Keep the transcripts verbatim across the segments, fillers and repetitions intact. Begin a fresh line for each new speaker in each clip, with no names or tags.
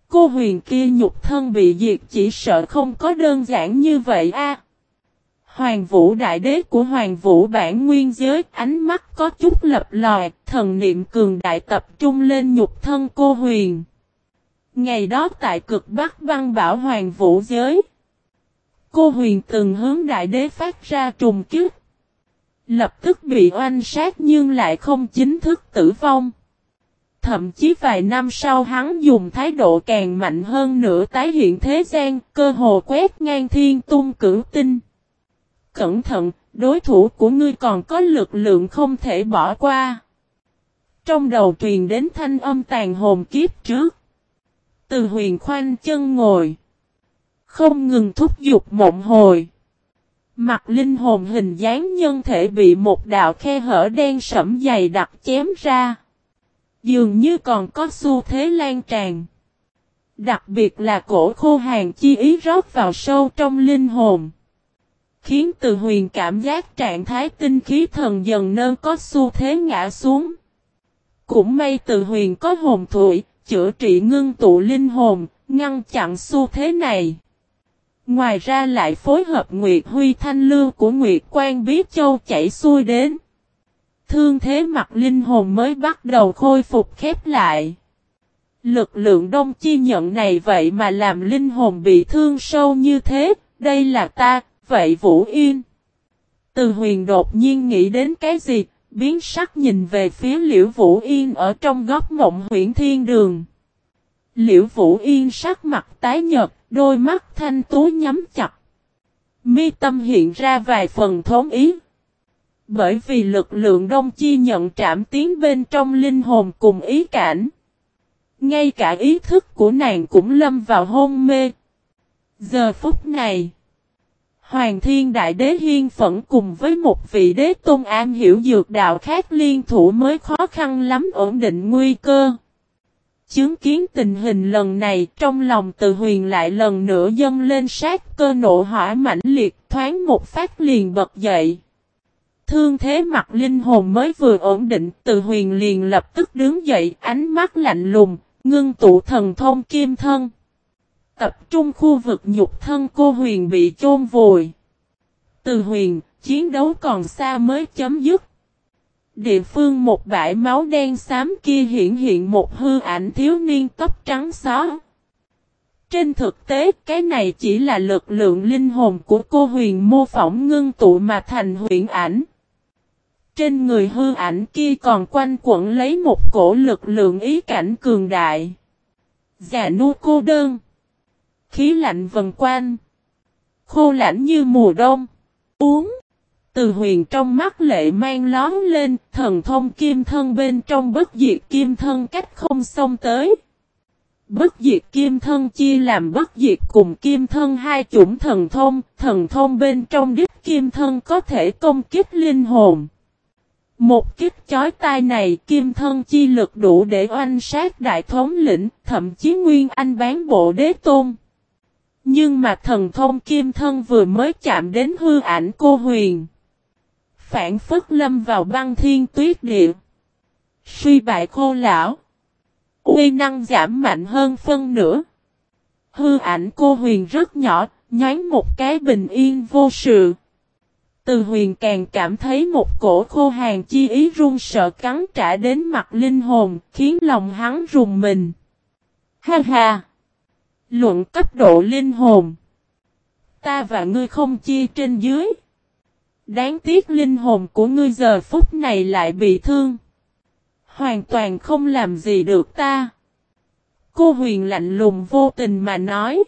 Cô Huyền kia nhục thân bị diệt chỉ sợ không có đơn giản như vậy a. Hoàng Vũ Đại Đế của Hoàng Vũ bản nguyên giới, ánh mắt có chút lập lòi, thần niệm cường đại tập trung lên nhục thân cô Huyền. Ngày đó tại cực Bắc băng bảo Hoàng Vũ giới, cô Huyền từng hướng Đại Đế phát ra trùng kích. Lập tức bị oanh sát nhưng lại không chính thức tử vong. Thậm chí vài năm sau hắn dùng thái độ càng mạnh hơn nữa tái hiện thế gian, cơ hồ quét ngang thiên tung cửu tinh. Cẩn thận, đối thủ của ngươi còn có lực lượng không thể bỏ qua. Trong đầu truyền đến thanh âm tàn hồn kiếp trước. Từ Huyền khoanh chân ngồi, không ngừng thúc giục mộng hồi. Mặt linh hồn hình dáng nhân thể bị một đạo khe hở đen sẫm dày đặc chém ra. Dường như còn có xu thế lan tràn. Đặc biệt là cổ khô hàn chi ý rót vào sâu trong linh hồn. Khiến Từ Huyền cảm giác trạng thái tinh khí thần dần nơn có xu thế ngã xuống. Cũng may Từ Huyền có hồn thủy, chữa trị ngưng tụ linh hồn, ngăn chặn xu thế này. Ngoài ra lại phối hợp Nguyệt Huy thanh lưu của Nguyệt Quan Bí Châu chảy xuôi đến. Thương thế mặt linh hồn mới bắt đầu khôi phục khép lại. Lực lượng đông chi nhận này vậy mà làm linh hồn bị thương sâu như thế, đây là ta, vậy Vũ Yên. Từ Huyền đột nhiên nghĩ đến cái gì, biến sắc nhìn về phía Liễu Vũ Yên ở trong góc mộng huyễn thiên đường. Liễu Vũ Yên sắc mặt tái nhợt, đôi mắt thanh tú nhắm chặt. Mi tâm hiện ra vài phần thốn ý. Bởi vì lực lượng đông chi nhận trảm tiến bên trong linh hồn cùng ý cảnh. Ngay cả ý thức của nàng cũng lâm vào hôn mê. Giờ phút này, Hoàng Thiên Đại Đế hiên phẫn cùng với một vị đế tôn am hiểu dược đạo khác liên thủ mới khó khăn lắm ổn định nguy cơ. Chứng kiến tình hình lần này trong lòng Từ Huyền lại lần nữa dâng lên sát cơ nộ hỏa mãnh liệt thoáng một phát liền bật dậy. Thương thế mặt linh hồn mới vừa ổn định, Từ Huyền liền lập tức đứng dậy, ánh mắt lạnh lùng, ngưng tụ thần thông kim thân. Tập trung khu vực nhục thân cô Huyền bị chôn vùi. Từ Huyền, chiến đấu còn xa mới chấm dứt. Địa phương một bãi máu đen xám kia hiện hiện một hư ảnh thiếu niên tóc trắng xóa. Trên thực tế, cái này chỉ là lực lượng linh hồn của cô Huyền mô phỏng ngưng tụ mà thành huyền ảnh. Trên người hư ảnh kia còn quanh quẩn lấy một cổ lực lượng ý cảnh cường đại. Già nua cô đơn. Khí lạnh vần quanh. Khô lãnh như mùa đông. Uống. Từ Huyền trong mắt lệ mang lón lên, thần thông kim thân bên trong bất diệt kim thân cách không xông tới. Bất diệt kim thân chia làm bất diệt cùng kim thân hai chủng thần thông, thần thông bên trong đích kim thân có thể công kích linh hồn. Một kích chói tai này kim thân chi lực đủ để oanh sát đại thống lĩnh, thậm chí nguyên anh bán bộ đế tôn. Nhưng mà thần thông kim thân vừa mới chạm đến hư ảnh cô Huyền. Phản phất lâm vào băng thiên tuyết địa. Suy bại khô lão. Uy năng giảm mạnh hơn phân nửa. Hư ảnh cô Huyền rất nhỏ, nhoáng một cái bình yên vô sự. Từ Huyền càng cảm thấy một cổ khô hàn chi ý run sợ cắn trả đến mặt linh hồn, khiến lòng hắn rùng mình. Ha ha! Luận cấp độ linh hồn. Ta và ngươi không chia trên dưới. Đáng tiếc linh hồn của ngươi giờ phút này lại bị thương. Hoàn toàn không làm gì được ta. Cô Huyền lạnh lùng vô tình mà nói.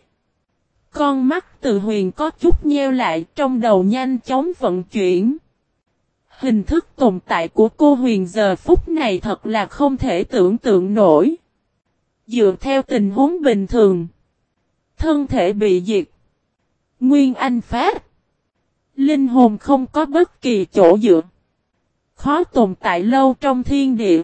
Con mắt Từ Huyền có chút nheo lại, trong đầu nhanh chóng vận chuyển. Hình thức tồn tại của cô Huyền giờ phút này thật là không thể tưởng tượng nổi. Dựa theo tình huống bình thường, thân thể bị diệt, nguyên anh phát, linh hồn không có bất kỳ chỗ dựa, khó tồn tại lâu trong thiên địa.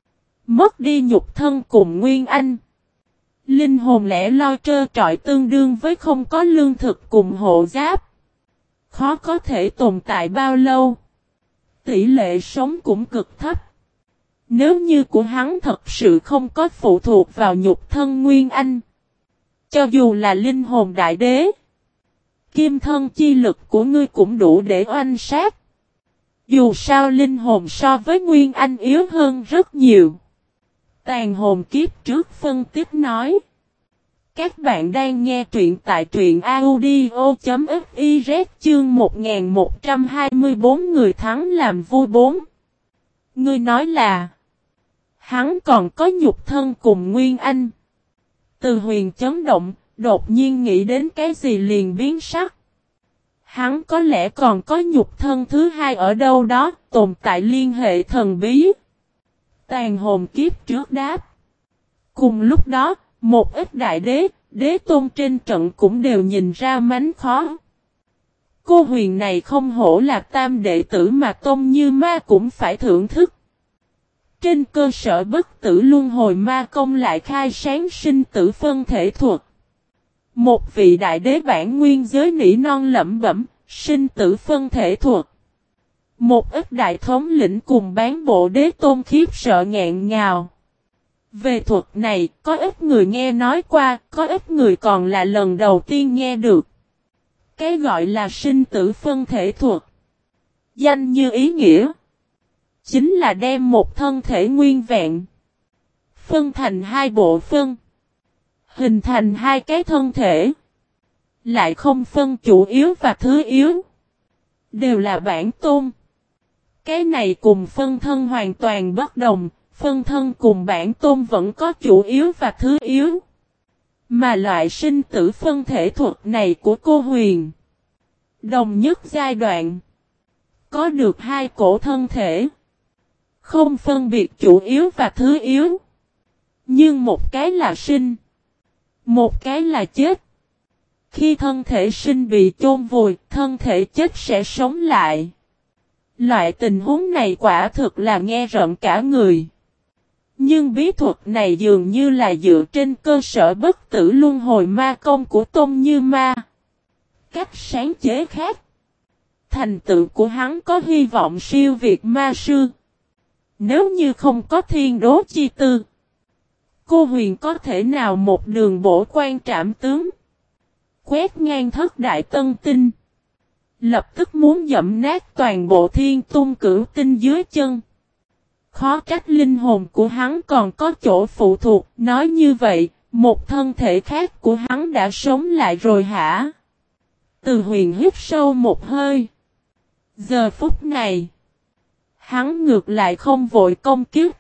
Mất đi nhục thân cùng nguyên anh, linh hồn lẻ loi trơ trọi tương đương với không có lương thực cùng hộ giáp. Khó có thể tồn tại bao lâu. Tỷ lệ sống cũng cực thấp. Nếu như của hắn thật sự không có phụ thuộc vào nhục thân nguyên anh, Cho dù là linh hồn đại đế, kim thân chi lực của ngươi cũng đủ để oanh sát. Dù sao linh hồn so với Nguyên Anh yếu hơn rất nhiều. Tàn hồn kiếp trước phân tích nói. Các bạn đang nghe truyện tại truyện audio.fiz chương một nghìn một trăm hai mươi tư người thắng làm vui bốn. Ngươi nói là hắn còn có nhục thân cùng Nguyên Anh. Từ Huyền chấn động, đột nhiên nghĩ đến cái gì liền biến sắc. Hắn có lẽ còn có nhục thân thứ hai ở đâu đó, tồn tại liên hệ thần bí. Tàn hồn kiếp trước đáp. Cùng lúc đó, một ít đại đế, đế tôn trên trận cũng đều nhìn ra mánh khó. Cô Huyền này không hổ là tam đệ tử mà Tôn Như Ma cũng phải thưởng thức. Trên cơ sở bất tử luân hồi ma công lại khai sáng sinh tử phân thể thuật. Một vị đại đế bản nguyên giới nỉ non lẩm bẩm, sinh tử phân thể thuật. Một ít đại thống lĩnh cùng bán bộ đế tôn khiếp sợ nghẹn ngào. Về thuật này, có ít người nghe nói qua, có ít người còn là lần đầu tiên nghe được. Cái gọi là sinh tử phân thể thuật. Danh như ý nghĩa. Chính là đem một thân thể nguyên vẹn. Phân thành hai bộ phân. Hình thành hai cái thân thể. Lại không phân chủ yếu và thứ yếu. Đều là bản tôn. Cái này cùng phân thân hoàn toàn bất đồng. Phân thân cùng bản tôn vẫn có chủ yếu và thứ yếu. Mà loại sinh tử phân thể thuật này của cô Huyền. Đồng nhất giai đoạn. Có được hai cổ thân thể. Không phân biệt chủ yếu và thứ yếu. Nhưng một cái là sinh. Một cái là chết. Khi thân thể sinh bị chôn vùi, thân thể chết sẽ sống lại. Loại tình huống này quả thực là nghe rợn cả người. Nhưng bí thuật này dường như là dựa trên cơ sở bất tử luân hồi ma công của Tôn Như Ma. Cách sáng chế khác. Thành tựu của hắn có hy vọng siêu việt ma sư. Nếu như không có thiên đố chi tư, cô Huyền có thể nào một đường bổ quan trảm tướng. Quét ngang thất đại tân tinh. Lập tức muốn dẫm nát toàn bộ thiên tung cửu tinh dưới chân. Khó trách linh hồn của hắn còn có chỗ phụ thuộc. Nói như vậy, một thân thể khác của hắn đã sống lại rồi hả? Từ Huyền hít sâu một hơi. Giờ phút này, hắn ngược lại không vội công kích.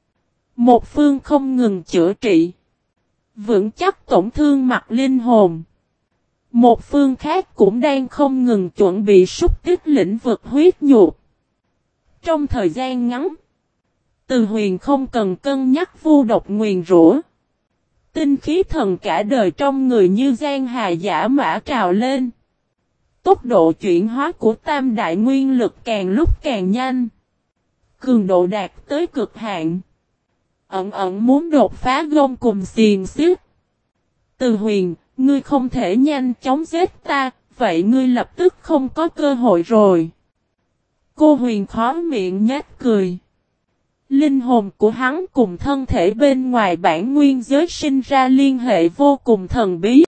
Một phương không ngừng chữa trị. Vững chắc tổn thương mặt linh hồn. Một phương khác cũng đang không ngừng chuẩn bị xúc tích lĩnh vực huyết nhục. Trong thời gian ngắn, Từ Huyền không cần cân nhắc vu độc nguyền rủa. Tinh khí thần cả đời trong người như giang hà giả mã trào lên. Tốc độ chuyển hóa của tam đại nguyên lực càng lúc càng nhanh. Cường độ đạt tới cực hạn. Ẩn ẩn muốn đột phá gông cùng xiềng xích. Từ Huyền, ngươi không thể nhanh chóng giết ta, vậy ngươi lập tức không có cơ hội rồi. Cô Huyền khó miệng nhếch cười. Linh hồn của hắn cùng thân thể bên ngoài bản nguyên giới sinh ra liên hệ vô cùng thần bí.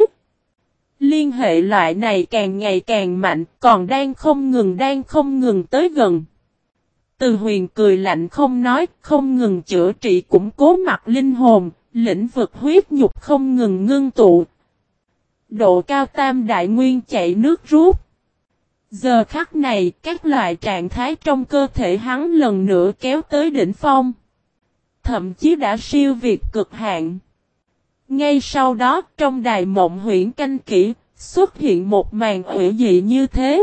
Liên hệ loại này càng ngày càng mạnh, còn đang không ngừng đang không ngừng tới gần. Từ Huyền cười lạnh không nói, không ngừng chữa trị củng cố mặt linh hồn, lĩnh vực huyết nhục không ngừng ngưng tụ. Độ cao tam đại nguyên chạy nước rút. Giờ khắc này, các loại trạng thái trong cơ thể hắn lần nữa kéo tới đỉnh phong. Thậm chí đã siêu việt cực hạn. Ngay sau đó, trong đài mộng huyễn canh kỹ, xuất hiện một màn hủy dị như thế.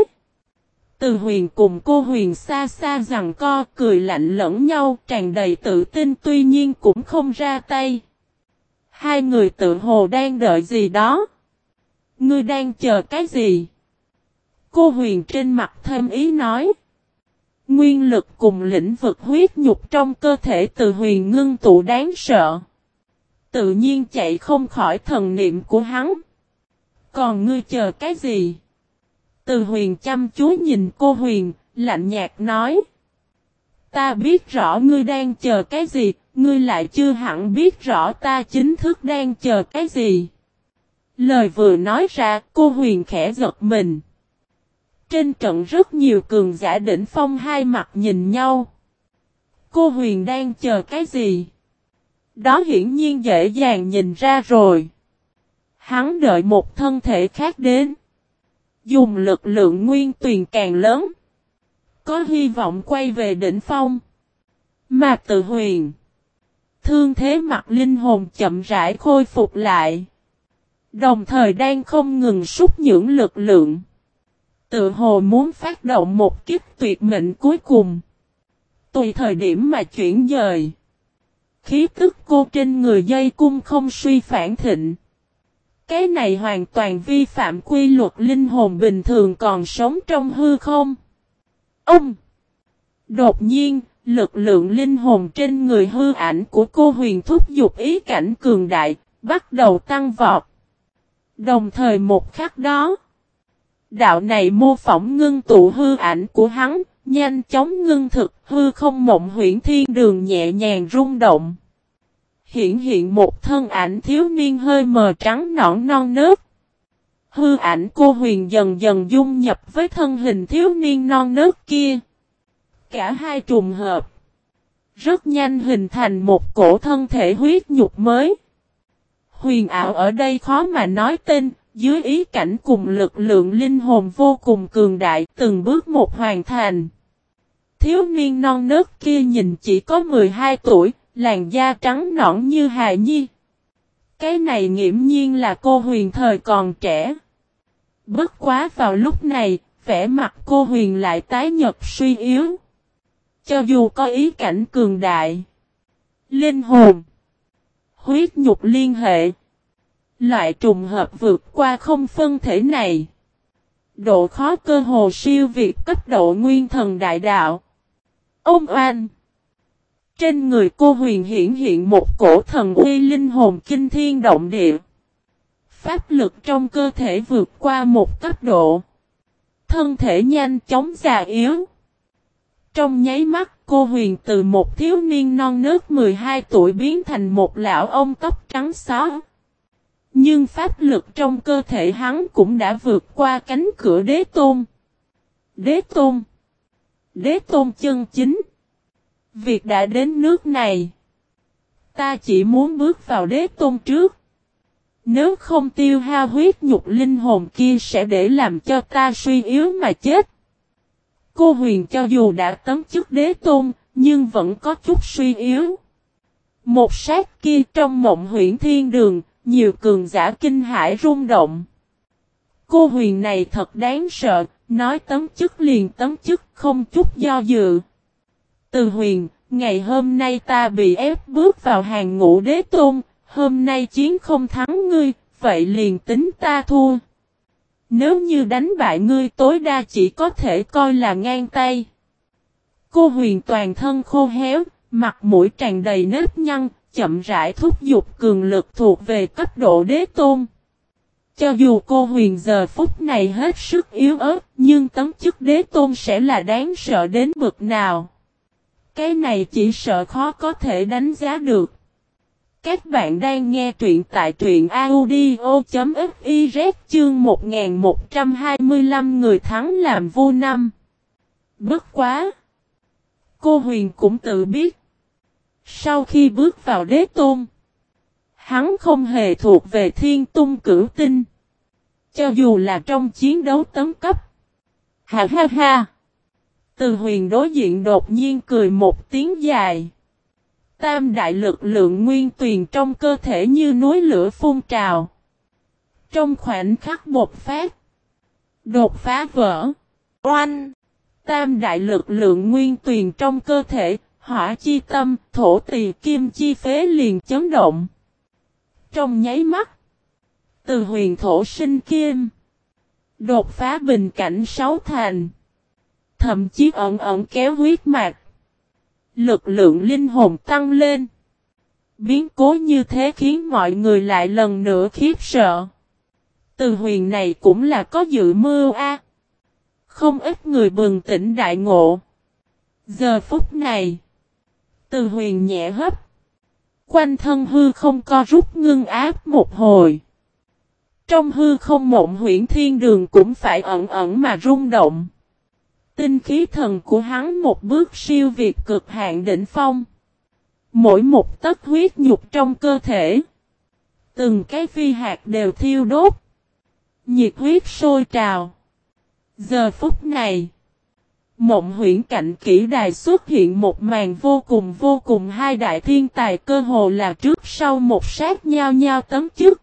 Từ Huyền cùng cô Huyền xa xa giằng co, cười lạnh lẫn nhau, tràn đầy tự tin tuy nhiên cũng không ra tay. Hai người tự hồ đang đợi gì đó. Ngươi đang chờ cái gì? Cô Huyền trên mặt thêm ý nói. Nguyên lực cùng lĩnh vực huyết nhục trong cơ thể Từ Huyền ngưng tụ đáng sợ. Tự nhiên chạy không khỏi thần niệm của hắn. Còn ngươi chờ cái gì? Từ Huyền chăm chú nhìn cô Huyền, lạnh nhạt nói. Ta biết rõ ngươi đang chờ cái gì, ngươi lại chưa hẳn biết rõ ta chính thức đang chờ cái gì. Lời vừa nói ra, cô Huyền khẽ giật mình. Trên trận rất nhiều cường giả đỉnh phong hai mặt nhìn nhau. Cô Huyền đang chờ cái gì? Đó hiển nhiên dễ dàng nhìn ra rồi. Hắn đợi một thân thể khác đến. Dùng lực lượng nguyên tuyền càng lớn. Có hy vọng quay về đỉnh phong. Mà Tự Huyền. Thương thế mặt linh hồn chậm rãi khôi phục lại. Đồng thời đang không ngừng sút nhưỡng lực lượng. Tự hồ muốn phát động một kiếp tuyệt mệnh cuối cùng. Tùy thời điểm mà chuyển dời. Khí tức cô trên người dây cung không suy phản thịnh. Cái này hoàn toàn vi phạm quy luật linh hồn bình thường còn sống trong hư không. Ông! Đột nhiên, lực lượng linh hồn trên người hư ảnh của cô Huyền thúc giục ý cảnh cường đại, bắt đầu tăng vọt. Đồng thời một khắc đó, đạo này mô phỏng ngưng tụ hư ảnh của hắn, nhanh chóng ngưng thực hư không mộng huyễn thiên đường nhẹ nhàng rung động. Hiện hiện một thân ảnh thiếu niên hơi mờ trắng nõn non nớt. Hư ảnh cô Huyền dần dần dung nhập với thân hình thiếu niên non nớt kia. Cả hai trùng hợp. Rất nhanh hình thành một cổ thân thể huyết nhục mới. Huyền ảo ở đây khó mà nói tên, dưới ý cảnh cùng lực lượng linh hồn vô cùng cường đại từng bước một hoàn thành. Thiếu niên non nớt kia nhìn chỉ có mười hai tuổi, làn da trắng nõn như hài nhi. Cái này nghiễm nhiên là cô Huyền thời còn trẻ. Bất quá vào lúc này, vẻ mặt cô Huyền lại tái nhợt suy yếu. Cho dù có ý cảnh cường đại, linh hồn, huyết nhục liên hệ, loại trùng hợp vượt qua không phân thể này. Độ khó cơ hồ siêu việt cấp độ nguyên thần đại đạo. Ông oan! Trên người cô Huyền hiển hiện một cổ thần uy linh hồn kinh thiên động địa. Pháp lực trong cơ thể vượt qua một cấp độ. Thân thể nhanh chóng già yếu. Trong nháy mắt cô Huyền từ một thiếu niên non nớt mười hai tuổi biến thành một lão ông tóc trắng xóa. Nhưng pháp lực trong cơ thể hắn cũng đã vượt qua cánh cửa đế tôn. Đế tôn. Đế tôn chân chính. Việc đã đến nước này. Ta chỉ muốn bước vào đế tôn trước. Nếu không tiêu hao huyết nhục linh hồn kia sẽ để làm cho ta suy yếu mà chết. Cô Huyền cho dù đã tấm chức đế tôn, nhưng vẫn có chút suy yếu. Một sát kia trong mộng huyễn thiên đường, nhiều cường giả kinh hãi rung động. Cô Huyền này thật đáng sợ, nói tấm chức liền tấm chức không chút do dự. Từ Huyền, ngày hôm nay ta bị ép bước vào hàng ngũ đế tôn, hôm nay chiến không thắng ngươi, vậy liền tính ta thua. Nếu như đánh bại ngươi tối đa chỉ có thể coi là ngang tay. Cô Huyền toàn thân khô héo, mặt mũi tràn đầy nếp nhăn, chậm rãi thúc giục cường lực thuộc về cấp độ đế tôn. Cho dù cô Huyền giờ phút này hết sức yếu ớt, nhưng tấm chức đế tôn sẽ là đáng sợ đến bực nào. Cái này chỉ sợ khó có thể đánh giá được. Các bạn đang nghe truyện tại truyện audio.fiz chương một nghìn một trăm hai mươi lăm người thắng làm vua năm. Bất quá! Cô Huyền cũng tự biết. Sau khi bước vào đế tôn, hắn không hề thuộc về thiên tung cửu tinh. Cho dù là trong chiến đấu tấn cấp. Ha ha ha! Từ Huyền đối diện đột nhiên cười một tiếng dài. Tam đại lực lượng nguyên tuyền trong cơ thể như núi lửa phun trào. Trong khoảnh khắc bộc phát. Đột phá vỡ. Oanh! Tam đại lực lượng nguyên tuyền trong cơ thể, hỏa chi tâm, thổ tỳ kim chi phế liền chấn động. Trong nháy mắt. Từ Huyền thổ sinh kim. Đột phá bình cảnh sáu thành. Thậm chí ẩn ẩn kéo huyết mạch. Lực lượng linh hồn tăng lên. Biến cố như thế khiến mọi người lại lần nữa khiếp sợ. Từ Huyền này cũng là có dự mưu a. À. Không ít người bừng tỉnh đại ngộ. Giờ phút này. Từ Huyền nhẹ hấp. Quanh thân hư không co rút ngưng áp một hồi. Trong hư không Mộng Huyễn Thiên Đường cũng phải ẩn ẩn mà rung động. Tinh khí thần của hắn một bước siêu việt cực hạn đỉnh phong. Mỗi một tấc huyết nhục trong cơ thể, từng cái phi hạt đều thiêu đốt. Nhiệt huyết sôi trào. Giờ phút này, Mộng Huyễn Cạnh Kỷ Đài xuất hiện một màn vô cùng vô cùng hai đại thiên tài cơ hồ là trước sau một sát nhau nhau tấm chức.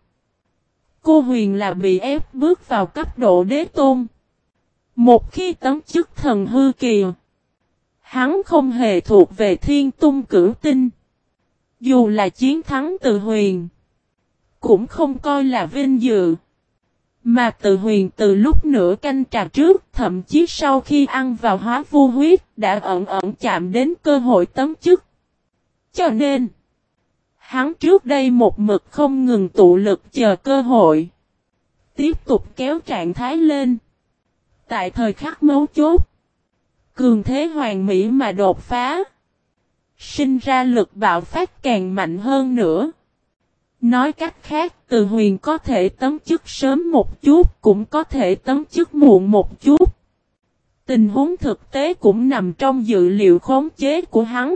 Cô Huyền là bị ép bước vào cấp độ đế tôn. Một khi tấm chức thần hư kỳ, hắn không hề thuộc về Thiên Tung Cửu Tinh. Dù là chiến thắng Từ Huyền, cũng không coi là vinh dự. Mà Từ Huyền từ lúc nửa canh trà trước, thậm chí sau khi ăn vào hóa vu huyết, đã ẩn ẩn chạm đến cơ hội tấm chức. Cho nên, hắn trước đây một mực không ngừng tụ lực chờ cơ hội. Tiếp tục kéo trạng thái lên. Tại thời khắc mấu chốt, cường thế hoàn mỹ mà đột phá. Sinh ra lực bạo phát càng mạnh hơn nữa. Nói cách khác, Từ Huyền có thể tấm chức sớm một chút, cũng có thể tấm chức muộn một chút. Tình huống thực tế cũng nằm trong dự liệu khống chế của hắn.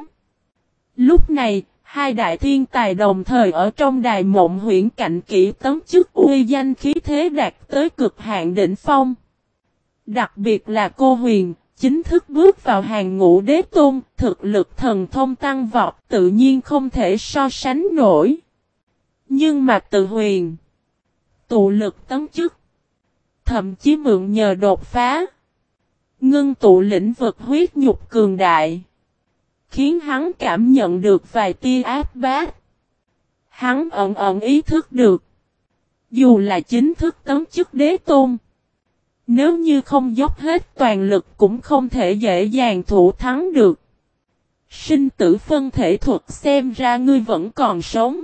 Lúc này, hai đại thiên tài đồng thời ở trong đài Mộng Huyễn Cạnh Kỷ tấm chức uy danh khí thế đạt tới cực hạn đỉnh phong. Đặc biệt là cô Huyền, chính thức bước vào hàng ngũ đế tôn, thực lực thần thông tăng vọt tự nhiên không thể so sánh nổi. Nhưng mà Từ Huyền, tụ lực tấm chức, thậm chí mượn nhờ đột phá, ngưng tụ lĩnh vực huyết nhục cường đại, khiến hắn cảm nhận được vài tia áp bát. Hắn ẩn ẩn ý thức được, dù là chính thức tấm chức đế tôn, nếu như không dốc hết toàn lực cũng không thể dễ dàng thủ thắng được. Sinh tử phân thể thuật xem ra ngươi vẫn còn sống.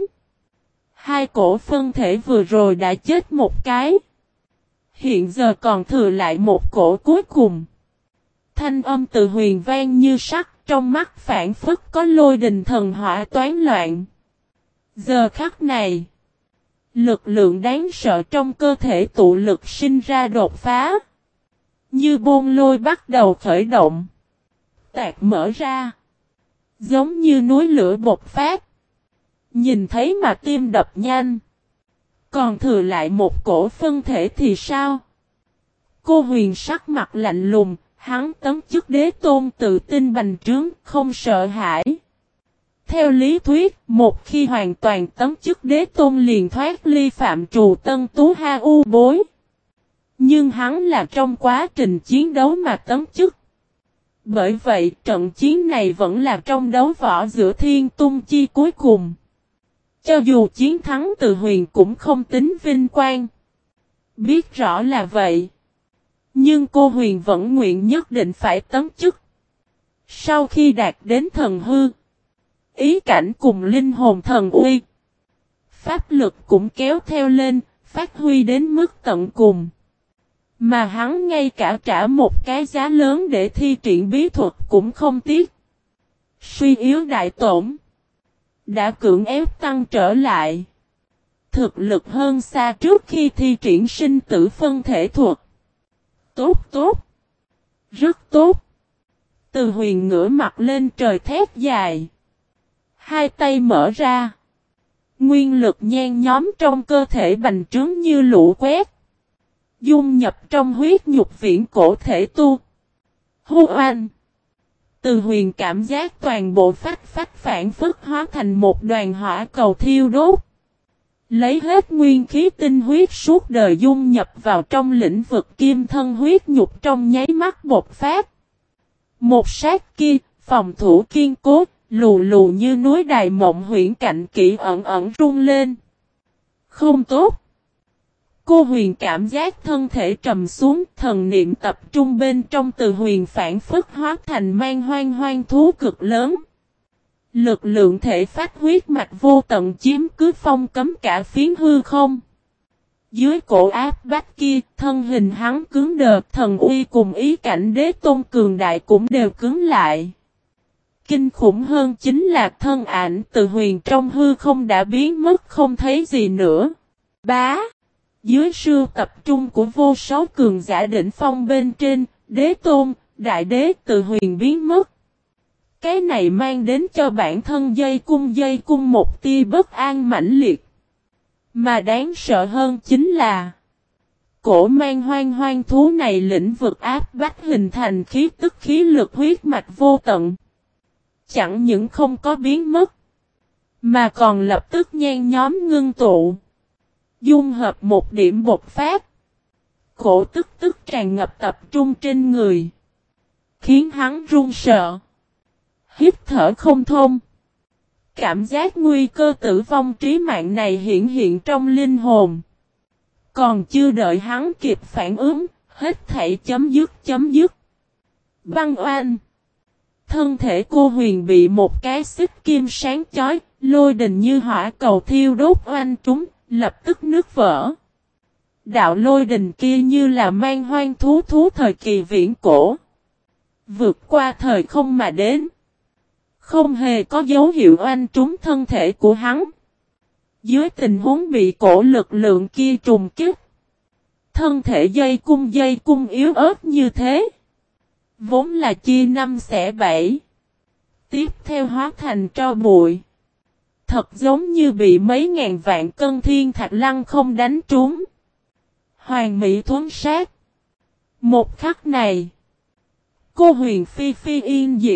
Hai cổ phân thể vừa rồi đã chết một cái. Hiện giờ còn thừa lại một cổ cuối cùng. Thanh âm Từ Huyền vang như sắt, trong mắt phản phất có lôi đình thần hỏa toán loạn. Giờ khắc này, lực lượng đáng sợ trong cơ thể tụ lực sinh ra đột phá. Như bôn lôi bắt đầu khởi động. Tạc mở ra. Giống như núi lửa bộc phát. Nhìn thấy mà tim đập nhanh. Còn thừa lại một cổ phân thể thì sao? Cô Huyền sắc mặt lạnh lùng. Hắn tấm chức đế tôn tự tin bành trướng, không sợ hãi. Theo lý thuyết, một khi hoàn toàn tấm chức đế tôn liền thoát ly phạm trù tân tú ha u bối. Nhưng hắn là trong quá trình chiến đấu mà tấm chức. Bởi vậy, trận chiến này vẫn là trong đấu võ giữa Thiên Tung chi cuối cùng. Cho dù chiến thắng Từ Huyền cũng không tính vinh quang. Biết rõ là vậy. Nhưng cô Huyền vẫn nguyện nhất định phải tấm chức. Sau khi đạt đến thần hư, ý cảnh cùng linh hồn thần uy, pháp lực cũng kéo theo lên, phát huy đến mức tận cùng. Mà hắn ngay cả trả một cái giá lớn để thi triển bí thuật cũng không tiếc. Suy yếu đại tổn, đã cưỡng ép tăng trở lại. Thực lực hơn xa trước khi thi triển sinh tử phân thể thuật. Tốt tốt. Rất tốt. Từ Huyền ngửa mặt lên trời thét dài. Hai tay mở ra. Nguyên lực nhen nhóm trong cơ thể bành trướng như lũ quét. Dung nhập trong huyết nhục viễn cổ thể tu. Hô oanh. Từ Huyền cảm giác toàn bộ phách phách phản phất hóa thành một đoàn hỏa cầu thiêu đốt. Lấy hết nguyên khí tinh huyết suốt đời dung nhập vào trong lĩnh vực kim thân huyết nhục trong nháy mắt bột phát. Một sát kia, phòng thủ kiên cố, lù lù như núi Đài Mộng Huyễn Cạnh Kỷ ẩn ẩn rung lên. Không tốt. Cô Huyền cảm giác thân thể trầm xuống, thần niệm tập trung bên trong Từ Huyền phản phất hóa thành man hoang hoang thú cực lớn. Lực lượng thể phát huyết mạch vô tận chiếm cứ phong cấm cả phiến hư không. Dưới cổ áp bách kia, thân hình hắn cứng đờ, thần uy cùng ý cảnh đế tôn cường đại cũng đều cứng lại. Kinh khủng hơn chính là thân ảnh Từ Huyền trong hư không đã biến mất không thấy gì nữa. Bá! Dưới sự tập trung của vô số cường giả đỉnh phong bên trên, đế tôn, đại đế từ huyền biến mất. Cái này mang đến cho bản thân dây cung dây cung một tia bất an mãnh liệt. Mà đáng sợ hơn chính là cổ mang hoang hoang thú này lĩnh vực áp bách hình thành khí tức khí lực huyết mạch vô tận. Chẳng những không có biến mất, mà còn lập tức nhen nhóm ngưng tụ. Dung hợp một điểm bộc phát. Cổ tức tức tràn ngập tập trung trên người. Khiến hắn run sợ. Hít thở không thông. Cảm giác nguy cơ tử vong trí mạng này hiện hiện trong linh hồn. Còn chưa đợi hắn kịp phản ứng, hết thảy chấm dứt chấm dứt. Băng oanh. Thân thể cô Huyền bị một cái xích kim sáng chói, lôi đình như hỏa cầu thiêu đốt oanh trúng, lập tức nứt vỡ. Đạo lôi đình kia như là mang hoang thú thú thời kỳ viễn cổ. Vượt qua thời không mà đến. Không hề có dấu hiệu oanh trúng thân thể của hắn. Dưới tình huống bị cổ lực lượng kia trùng kích. Thân thể dây cung dây cung yếu ớt như thế. Vốn là chia năm xẻ bảy. Tiếp theo hóa thành tro bụi. Thật giống như bị mấy ngàn vạn cân thiên thạch lăng không đánh trúng. Hoàng mỹ thuấn sát. Một khắc này. Cô Huyền phi phi yên diệt.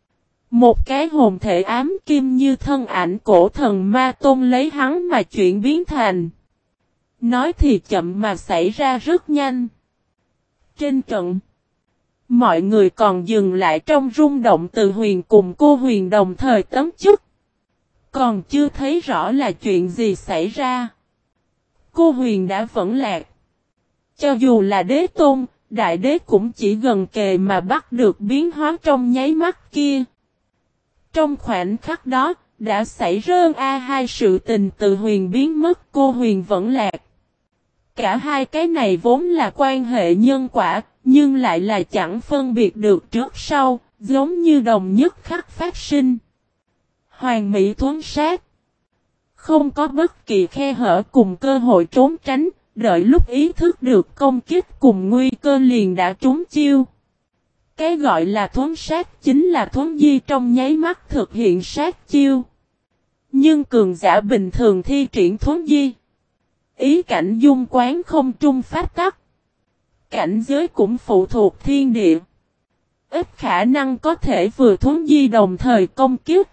Một cái hồn thể ám kim như thân ảnh cổ thần ma tôn lấy hắn mà chuyển biến thành. Nói thì chậm mà xảy ra rất nhanh. Trên trận. Mọi người còn dừng lại trong rung động. Từ Huyền cùng cô Huyền đồng thời tấm chức. Còn chưa thấy rõ là chuyện gì xảy ra. Cô Huyền đã vẫn lạc. Cho dù là đế tôn, đại đế cũng chỉ gần kề mà bắt được biến hóa trong nháy mắt kia. Trong khoảnh khắc đó, đã xảy ra a hai sự tình. Từ Huyền biến mất, cô Huyền vẫn lạc. Cả hai cái này vốn là quan hệ nhân quả, nhưng lại là chẳng phân biệt được trước sau, giống như đồng nhất khắc phát sinh. Hoàng mỹ thuấn sát. Không có bất kỳ khe hở cùng cơ hội trốn tránh, đợi lúc ý thức được công kích cùng nguy cơ liền đã trúng chiêu. Cái gọi là thuấn sát chính là thuấn di trong nháy mắt thực hiện sát chiêu. Nhưng cường giả bình thường thi triển thuấn di. Ý cảnh dung quán không trung pháp tắc. Cảnh giới cũng phụ thuộc thiên địa. Ít khả năng có thể vừa thuấn di đồng thời công kích.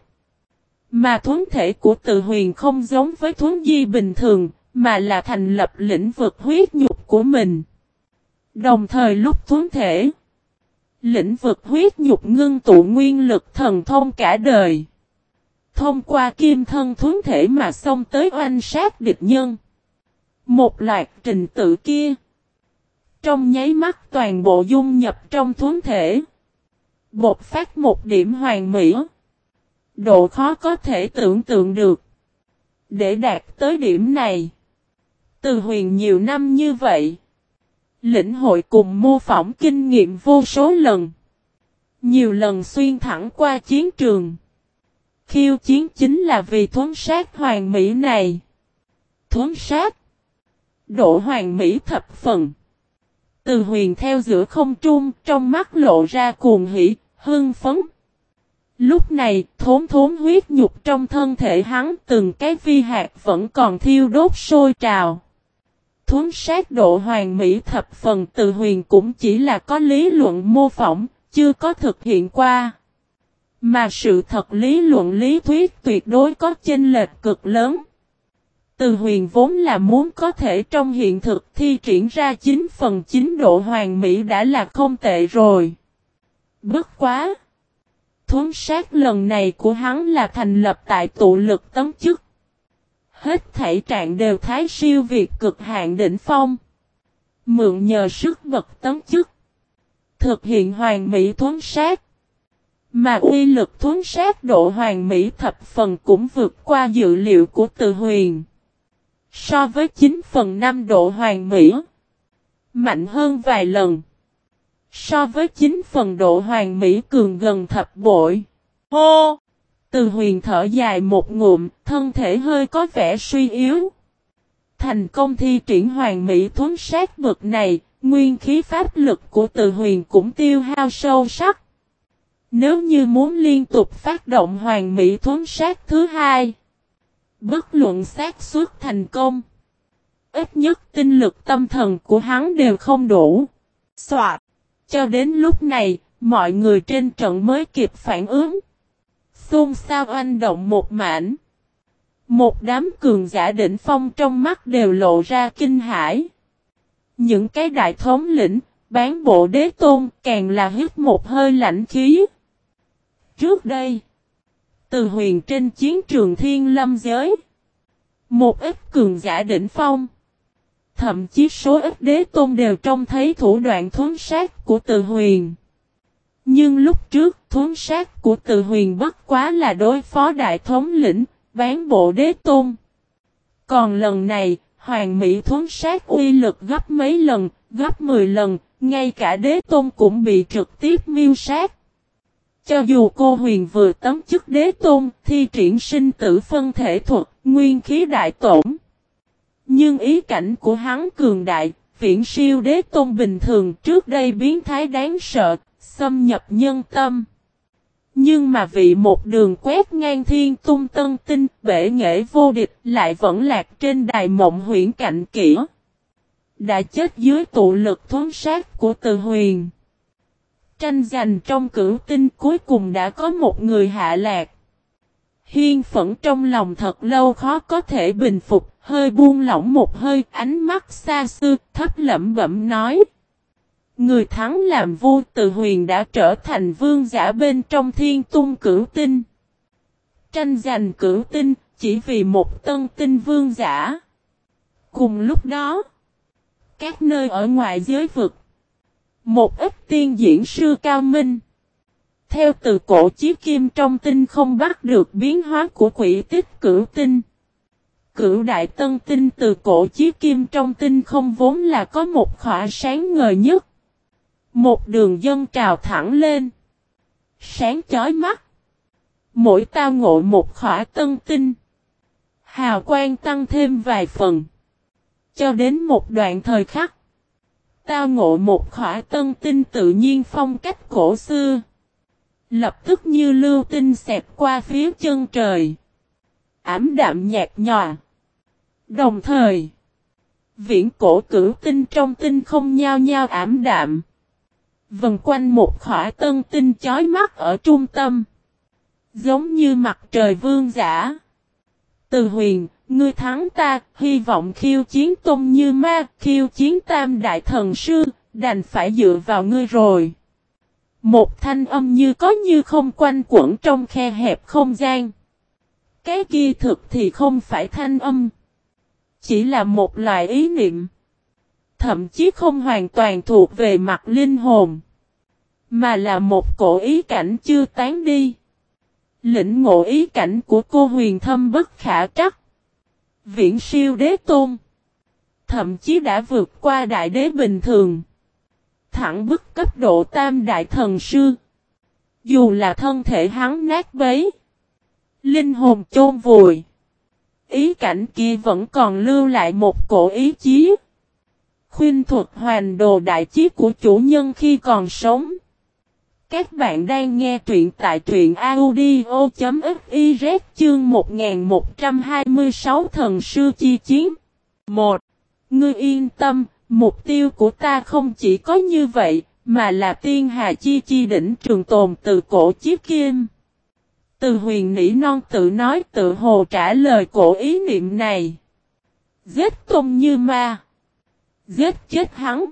Mà thuấn thể của Từ Huyền không giống với thuấn di bình thường, mà là thành lập lĩnh vực huyết nhục của mình. Đồng thời lúc thuấn thể, lĩnh vực huyết nhục ngưng tụ nguyên lực thần thông cả đời. Thông qua kim thân thuấn thể mà xông tới oanh sát địch nhân. Một loạt trình tự kia. Trong nháy mắt toàn bộ dung nhập trong thuấn thể. Bột phát một điểm hoàn mỹ. Độ khó có thể tưởng tượng được. Để đạt tới điểm này. Từ Huyền nhiều năm như vậy. Lĩnh hội cùng mô phỏng kinh nghiệm vô số lần. Nhiều lần xuyên thẳng qua chiến trường. Khiêu chiến chính là vì thuấn sát hoàn mỹ này. Thuấn sát. Độ hoàn mỹ thập phần. Từ Huyền theo giữa không trung, trong mắt lộ ra cuồng hỉ, hưng phấn. Lúc này, thốn thốn huyết nhục trong thân thể hắn từng cái vi hạt vẫn còn thiêu đốt sôi trào. Thuấn sát độ hoàn mỹ thập phần. Từ Huyền cũng chỉ là có lý luận mô phỏng, chưa có thực hiện qua. Mà sự thật lý luận lý thuyết tuyệt đối có chênh lệch cực lớn. Từ Huyền vốn là muốn có thể trong hiện thực thi triển ra chín phần chín độ hoàn mỹ đã là không tệ rồi. Bất quá! Thuấn sát lần này của hắn là thành lập tại tụ lực tấm chức. Hết thảy trạng đều thái siêu việt cực hạn đỉnh phong. Mượn nhờ sức bật tấm chức. Thực hiện hoàn mỹ thuấn sát. Mà uy lực thuấn sát độ hoàn mỹ thập phần cũng vượt qua dự liệu của Từ Huyền. So với chín phần năm độ hoàn mỹ. Mạnh hơn vài lần. So với chín phần độ hoàn mỹ cường gần thập bội. Hô! Từ Huyền thở dài một ngụm, thân thể hơi có vẻ suy yếu. Thành công thi triển hoàn mỹ thuấn sát vực này, nguyên khí pháp lực của Từ Huyền cũng tiêu hao sâu sắc. Nếu như muốn liên tục phát động hoàn mỹ thuấn sát thứ hai, bất luận xác suất thành công, ít nhất tinh lực tâm thần của hắn đều không đủ. Soạt! Cho đến lúc này, mọi người trên trận mới kịp phản ứng. Xôn xao oanh động một mảnh. Một đám cường giả đỉnh phong trong mắt đều lộ ra kinh hãi. Những cái đại thống lĩnh, bán bộ đế tôn càng là hít một hơi lạnh khí. Trước đây, Từ Huyền trên chiến trường Thiên Lâm giới, một ít cường giả đỉnh phong, thậm chí số ít đế tôn đều trông thấy thủ đoạn thuấn sát của Từ Huyền. Nhưng lúc trước, thuấn sát của Từ Huyền bất quá là đối phó đại thống lĩnh, bán bộ đế tôn. Còn lần này, hoàn mỹ thuấn sát uy lực gấp mấy lần, gấp mười lần, ngay cả đế tôn cũng bị trực tiếp miêu sát. Cho dù cô Huyền vừa tấm chức đế tôn, thi triển sinh tử phân thể thuật, nguyên khí đại tổn. Nhưng ý cảnh của hắn cường đại, viễn siêu đế tôn bình thường trước đây biến thái đáng sợ, xâm nhập nhân tâm. Nhưng mà vì một đường quét ngang thiên tung tân tinh, bể nghệ vô địch lại vẫn lạc trên đài mộng huyễn cạnh kỹ. Đã chết dưới tụ lực thuấn sát của Từ Huyền. Tranh giành trong cửu tinh cuối cùng đã có một người hạ lạc. Hiên phẫn trong lòng thật lâu khó có thể bình phục, hơi buông lỏng một hơi, ánh mắt xa xưa, thấp lẩm bẩm nói. Người thắng làm vua. Từ Huyền đã trở thành vương giả bên trong thiên tung cửu tinh. Tranh giành cửu tinh, chỉ vì một tân tinh vương giả. Cùng lúc đó, các nơi ở ngoài giới vực, một ít tiên diễn sư cao minh, theo từ cổ chí kim trong tinh không bắt được biến hóa của quỷ tích cửu tinh. Cửu đại tân tinh từ cổ chí kim trong tinh không vốn là có một khỏa sáng ngời nhất. Một đường dân trào thẳng lên. Sáng chói mắt. Mỗi tao ngộ một khỏa tân tinh, hào quang tăng thêm vài phần. Cho đến một đoạn thời khắc, tao ngộ một khỏa tân tinh tự nhiên phong cách cổ xưa. Lập tức như lưu tinh xẹt qua phía chân trời. Ảm đạm nhạt nhòa. Đồng thời, viễn cổ cửu tinh trong tinh không nhao nhao ảm đạm. Vần quanh một khỏa tân tinh chói mắt ở trung tâm. Giống như mặt trời vương giả. Từ Huyền, ngươi thắng ta, hy vọng khiêu chiến tôn như ma, khiêu chiến tam đại thần sư, đành phải dựa vào ngươi rồi. Một thanh âm như có như không quanh quẩn trong khe hẹp không gian. Cái kia thực thì không phải thanh âm. Chỉ là một loại ý niệm. Thậm chí không hoàn toàn thuộc về mặt linh hồn. Mà là một cổ ý cảnh chưa tán đi. Lĩnh ngộ ý cảnh của cô huyền thâm bất khả trắc. Viễn siêu đế tôn. Thậm chí đã vượt qua đại đế bình thường. Thẳng bức cấp độ tam đại thần sư. Dù là thân thể hắn nát bấy. Linh hồn chôn vùi. Ý cảnh kia vẫn còn lưu lại một cổ ý chí. Khuyên thuật hoàn đồ đại chí của chủ nhân khi còn sống. Các bạn đang nghe truyện tại truyện audio.fiz chương một nghìn một trăm hai mươi sáu Thần sư chi chiến. một. Ngươi yên tâm, mục tiêu của ta không chỉ có như vậy, mà là tiên hà chi chi đỉnh trường tồn từ cổ chí kim. Từ Huyền nỉ non tự nói tự hồ trả lời cổ ý niệm này. Giết tôn như ma. Giết chết hắn.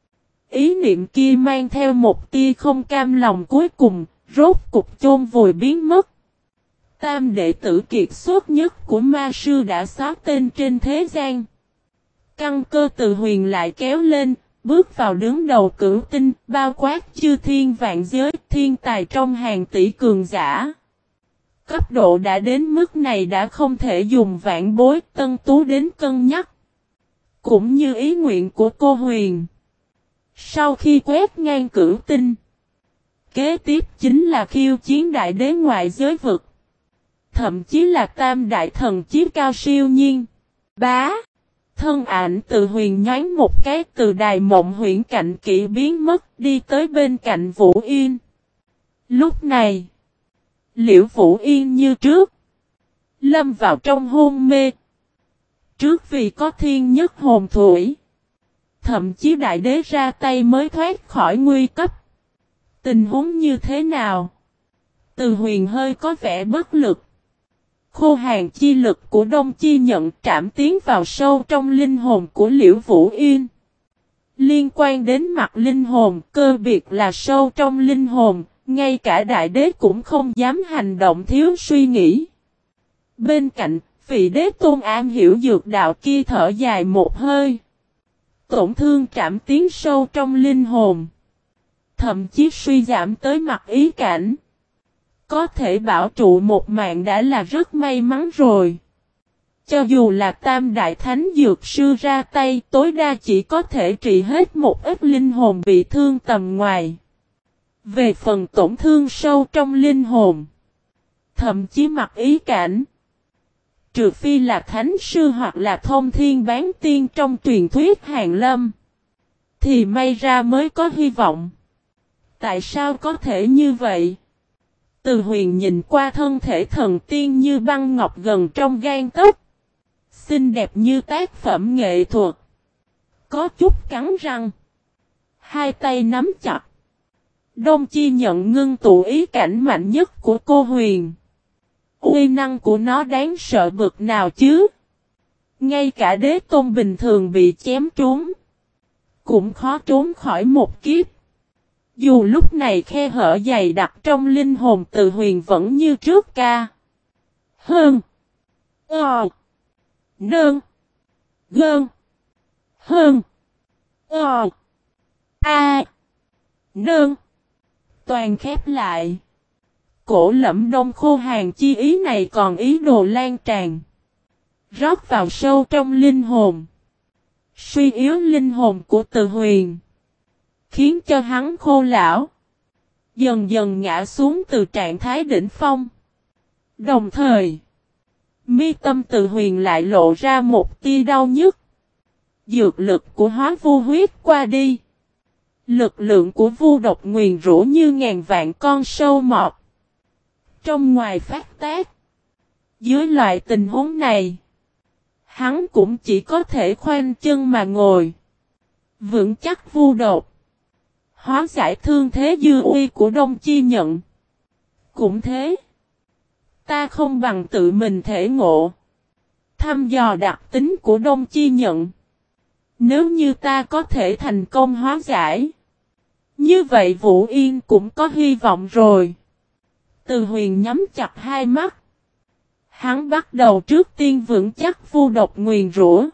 Ý niệm kia mang theo một tia không cam lòng cuối cùng, rốt cục chôn vùi biến mất. Tam đệ tử kiệt xuất nhất của ma sư đã xóa tên trên thế gian. Căn cơ Từ Huyền lại kéo lên, bước vào đứng đầu cửu tinh, bao quát chư thiên vạn giới, thiên tài trong hàng tỷ cường giả. Cấp độ đã đến mức này đã không thể dùng vạn bối tân tú đến cân nhắc. Cũng như ý nguyện của cô Huyền. Sau khi quét ngang cửu tinh, kế tiếp chính là khiêu chiến đại đế ngoại giới vực. Thậm chí là tam đại thần chí cao siêu nhiên. Bá. Thân ảnh Từ Huyền nhoáng một cái từ đài mộng huyễn cạnh kỵ biến mất đi tới bên cạnh Vũ Yên. Lúc này, Liễu Vũ Yên như trước, lâm vào trong hôn mê. Trước vì có thiên nhất hồn thủy, thậm chí đại đế ra tay mới thoát khỏi nguy cấp. Tình huống như thế nào? Từ Huyền hơi có vẻ bất lực. Khô hàn chi lực của Đông Chi Nhận trảm tiến vào sâu trong linh hồn của Liễu Vũ Yên. Liên quan đến mặt linh hồn, cơ biệt là sâu trong linh hồn, ngay cả đại đế cũng không dám hành động thiếu suy nghĩ. Bên cạnh, vị đế tôn am hiểu dược đạo kia thở dài một hơi. Tổn thương trảm tiến sâu trong linh hồn, thậm chí suy giảm tới mặt ý cảnh. Có thể bảo trụ một mạng đã là rất may mắn rồi. Cho dù là tam đại thánh dược sư ra tay, tối đa chỉ có thể trị hết một ít linh hồn bị thương tầm ngoài. Về phần tổn thương sâu trong linh hồn, thậm chí mặt ý cảnh, trừ phi là thánh sư hoặc là thông thiên bán tiên trong truyền thuyết Hàn Lâm, thì may ra mới có hy vọng. Tại sao có thể như vậy? Từ Huyền nhìn qua thân thể thần tiên như băng ngọc gần trong gang tấc, xinh đẹp như tác phẩm nghệ thuật. Có chút cắn răng, hai tay nắm chặt. Đông Chi Nhận ngưng tụ ý cảnh mạnh nhất của cô Huyền. Uy năng của nó đáng sợ bực nào chứ? Ngay cả đế tôn bình thường bị chém trúng, cũng khó trốn khỏi một kiếp. Dù lúc này khe hở dày đặc trong linh hồn Từ Huyền vẫn như trước ca. Hơn. Ờ. Nơn. Gơn. Hơn. Ờ. A. Nơn. Toàn khép lại. Cổ Lẫm Đông khô hàn chi ý này còn ý đồ lan tràn, rót vào sâu trong linh hồn, suy yếu linh hồn của Từ Huyền, khiến cho hắn khô lão, dần dần ngã xuống từ trạng thái đỉnh phong. Đồng thời, mi tâm Từ Huyền lại lộ ra một tia đau nhức. Dược lực của hóa vu huyết qua đi, lực lượng của vu độc nguyền rũ như ngàn vạn con sâu mọt, trong ngoài phát tác. Dưới loại tình huống này, hắn cũng chỉ có thể khoanh chân mà ngồi, vững chắc vu độc, hóa giải thương thế dư uy của Đông Chi Nhận. Cũng thế, ta không bằng tự mình thể ngộ, thăm dò đặc tính của Đông Chi Nhận. Nếu như ta có thể thành công hóa giải, như vậy Vũ Yên cũng có hy vọng rồi. Từ Huyền nhắm chặt hai mắt. Hắn bắt đầu trước tiên vững chắc vu độc nguyền rủa.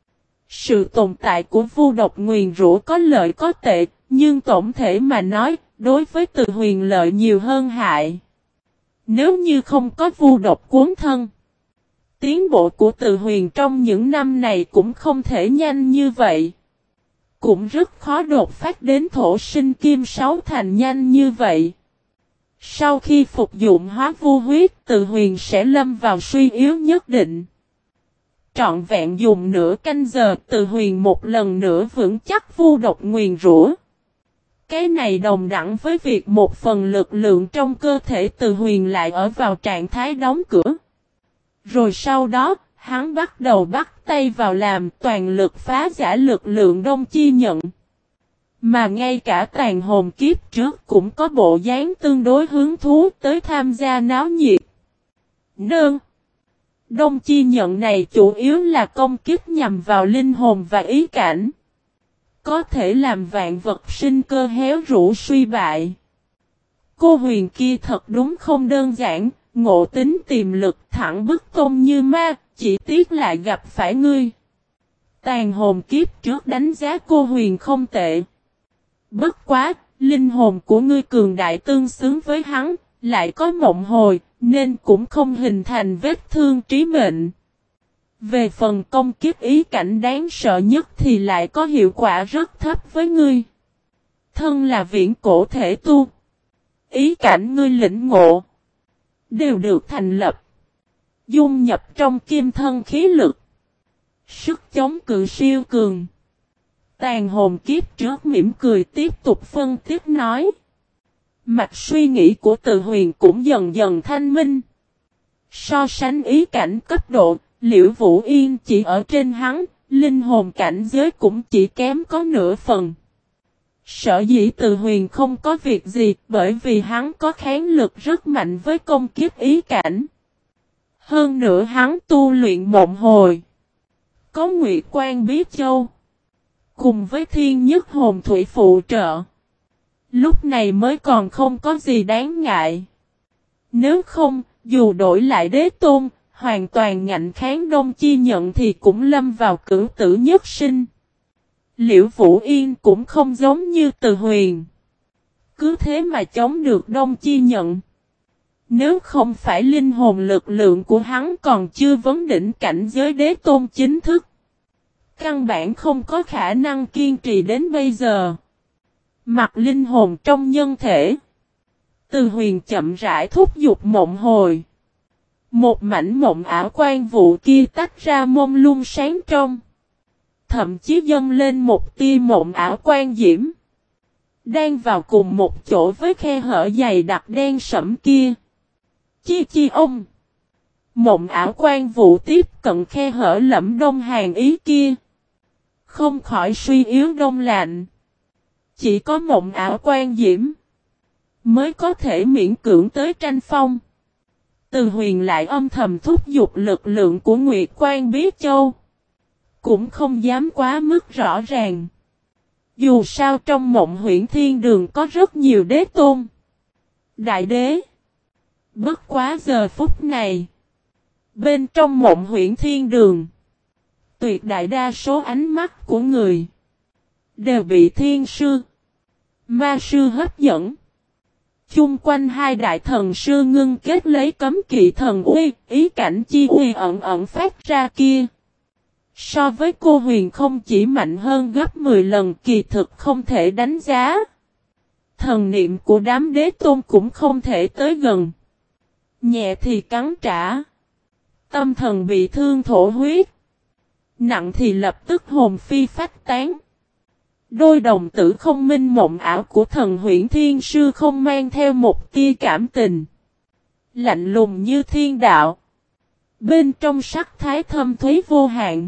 Sự tồn tại của vu độc nguyền rủa có lợi có tệ, nhưng tổng thể mà nói, đối với Từ Huyền lợi nhiều hơn hại. Nếu như không có vu độc cuốn thân, tiến bộ của Từ Huyền trong những năm này cũng không thể nhanh như vậy. Cũng rất khó đột phát đến thổ sinh kim sáu thành nhanh như vậy. Sau khi phục dụng hóa vu huyết, Từ Huyền sẽ lâm vào suy yếu nhất định. Trọn vẹn dùng nửa canh giờ, Từ Huyền một lần nữa vững chắc vu độc nguyền rủa. Cái này đồng đẳng với việc một phần lực lượng trong cơ thể Từ Huyền lại ở vào trạng thái đóng cửa. Rồi sau đó, hắn bắt đầu bắt tay vào làm toàn lực phá giải lực lượng Đông Chi Nhận. Mà ngay cả tàn hồn kiếp trước cũng có bộ dáng tương đối hứng thú tới tham gia náo nhiệt. Nương. Đông Chi Nhận này chủ yếu là công kích nhằm vào linh hồn và ý cảnh. Có thể làm vạn vật sinh cơ héo rũ suy bại. Cô Huyền kia thật đúng không đơn giản, ngộ tính tiềm lực thẳng bức tôn như ma, chỉ tiếc lại gặp phải ngươi. Tàn hồn kiếp trước đánh giá cô Huyền không tệ. Bất quá, linh hồn của ngươi cường đại tương xứng với hắn, lại có mộng hồi, nên cũng không hình thành vết thương trí mệnh. Về phần công kiếp ý cảnh đáng sợ nhất thì lại có hiệu quả rất thấp với ngươi. Thân là viễn cổ thể tu, ý cảnh ngươi lĩnh ngộ, đều được thành lập, dung nhập trong kim thân khí lực. Sức chống cự siêu cường. Tàn hồn kiếp trước mỉm cười tiếp tục phân tích nói. Mạch suy nghĩ của Từ Huyền cũng dần dần thanh minh. So sánh ý cảnh cấp độ, Liễu Vũ Yên chỉ ở trên hắn, linh hồn cảnh giới cũng chỉ kém có nửa phần. Sở dĩ Từ Huyền không có việc gì bởi vì hắn có kháng lực rất mạnh với công kiếp ý cảnh. Hơn nữa hắn tu luyện mộng hồi. Có Nguyệt Quan Bí Châu. Cùng với thiên nhất hồn thủy phụ trợ. Lúc này mới còn không có gì đáng ngại. Nếu không, dù đổi lại đế tôn, hoàn toàn ngạnh kháng Đông Chi Nhận thì cũng lâm vào cửu tử nhất sinh. Liễu Vũ Yên cũng không giống như Từ Huyền. Cứ thế mà chống được Đông Chi Nhận. Nếu không phải linh hồn lực lượng của hắn còn chưa vấn đỉnh cảnh giới đế tôn chính thức. Căn bản không có khả năng kiên trì đến bây giờ. Mặt linh hồn trong nhân thể. Từ Huyền chậm rãi thúc giục mộng hồi. Một mảnh mộng ảo quan vụ kia tách ra mông lung sáng trong. Thậm chí dâng lên một tia mộng ảo quan diễm. Đang vào cùng một chỗ với khe hở dày đặc đen sẫm kia. Chi chi ông. Mộng ảo quan vụ tiếp cận khe hở lẫm đông hàn ý kia. Không khỏi suy yếu đông lạnh. Chỉ có mộng ảo quan diễm. Mới có thể miễn cưỡng tới tranh phong. Từ Huyền lại âm thầm thúc giục lực lượng của Nguyệt Quan Bí Châu. Cũng không dám quá mức rõ ràng. Dù sao trong mộng huyễn thiên đường có rất nhiều đế tôn. Đại đế. Bất quá giờ phút này. Bên trong mộng huyễn thiên đường. Tuyệt đại đa số ánh mắt của người. Đều bị thiên sư. Ma sư hấp dẫn. Chung quanh hai đại thần sư ngưng kết lấy cấm kỵ thần uy. Ý cảnh chi uy ẩn ẩn phát ra kia. So với cô Huyền không chỉ mạnh hơn gấp mười lần kỳ thực không thể đánh giá. Thần niệm của đám đế tôn cũng không thể tới gần. Nhẹ thì cắn trả. Tâm thần bị thương thổ huyết. Nặng thì lập tức hồn phi phách tán. Đôi đồng tử không minh mộng ảo của thần huyễn thiên sư không mang theo một tia cảm tình. Lạnh lùng như thiên đạo. Bên trong sắc thái thâm thúy vô hạn.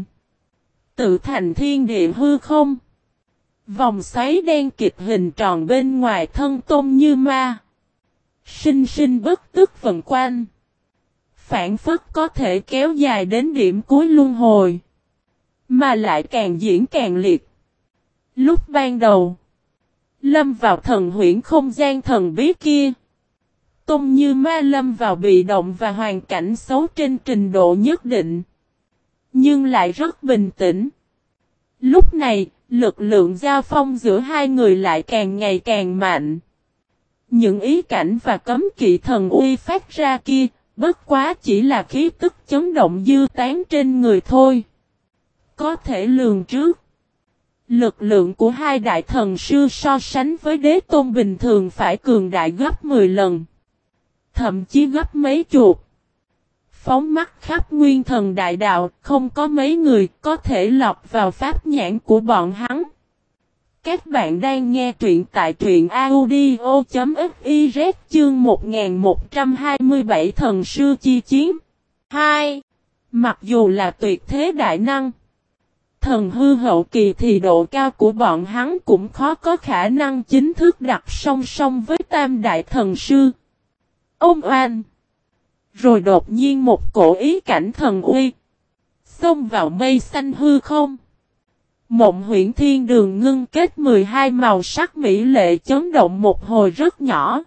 Tự thành thiên địa hư không. Vòng xoáy đen kịch hình tròn bên ngoài thân tôn như ma. Sinh sinh bất tức vần quanh. Phản phất có thể kéo dài đến điểm cuối luân hồi. Mà lại càng diễn càng liệt. Lúc ban đầu. Lâm vào thần huyễn không gian thần bí kia. Tôn như ma lâm vào bị động và hoàn cảnh xấu trên trình độ nhất định. Nhưng lại rất bình tĩnh. Lúc này, lực lượng giao phong giữa hai người lại càng ngày càng mạnh. Những ý cảnh và cấm kỵ thần uy phát ra kia, bất quá chỉ là khí tức chấn động dư tán trên người thôi. Có thể lường trước. Lực lượng của hai đại thần sư so sánh với đế tôn bình thường phải cường đại gấp mười lần. Thậm chí gấp mấy chục. Phóng mắt khắp nguyên thần đại đạo, không có mấy người có thể lọt vào pháp nhãn của bọn hắn. Các bạn đang nghe truyện tại truyện audio chấm fiz chương một nghìn một trăm hai mươi bảy thần sư chi chiến. hai. Mặc dù là tuyệt thế đại năng, thần hư hậu kỳ thì độ cao của bọn hắn cũng khó có khả năng chính thức đặt song song với tam đại thần sư. Ông oan. Rồi đột nhiên một cổ ý cảnh thần uy. Xông vào mây xanh hư không. Mộng huyễn thiên đường ngưng kết mười hai màu sắc mỹ lệ chấn động một hồi rất nhỏ.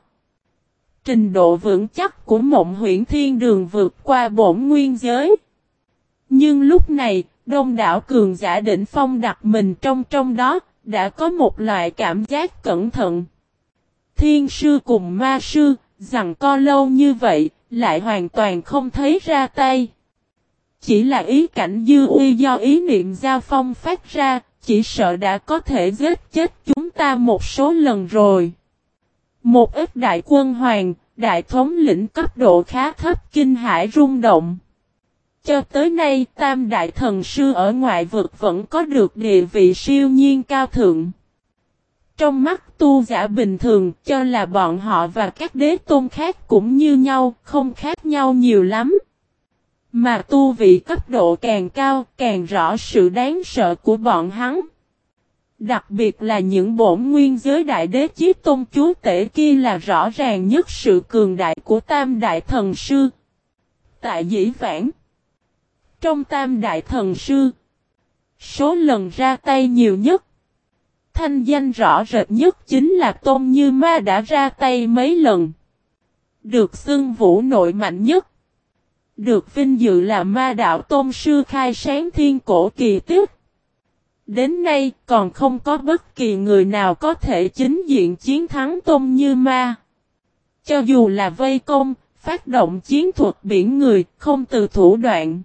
Trình độ vững chắc của mộng huyễn thiên đường vượt qua bổn nguyên giới. Nhưng lúc này, đông đảo cường giả đỉnh phong đặt mình trong trong đó, đã có một loại cảm giác cẩn thận. Thiên sư cùng ma sư, rằng co lâu như vậy, lại hoàn toàn không thấy ra tay. Chỉ là ý cảnh dư uy do ý niệm giao phong phát ra, chỉ sợ đã có thể giết chết chúng ta một số lần rồi. Một ít đại quân hoàng, đại thống lĩnh cấp độ khá thấp kinh hãi rung động. Cho tới nay Tam Đại Thần Sư ở ngoại vực vẫn có được địa vị siêu nhiên cao thượng. Trong mắt tu giả bình thường cho là bọn họ và các đế tôn khác cũng như nhau, không khác nhau nhiều lắm. Mà tu vị cấp độ càng cao càng rõ sự đáng sợ của bọn hắn. Đặc biệt là những bổn nguyên giới đại đế Chí Tôn chúa tể kia là rõ ràng nhất sự cường đại của Tam Đại Thần Sư. Tại Dĩ Vãng, trong Tam Đại Thần Sư, số lần ra tay nhiều nhất, thanh danh rõ rệt nhất chính là Tôn Như Ma đã ra tay mấy lần. Được xưng vũ nội mạnh nhất. Được vinh dự là Ma Đạo Tôn Sư khai sáng thiên cổ kỳ tích. Đến nay còn không có bất kỳ người nào có thể chính diện chiến thắng Tôn Như Ma. Cho dù là vây công, phát động chiến thuật biển người, không từ thủ đoạn.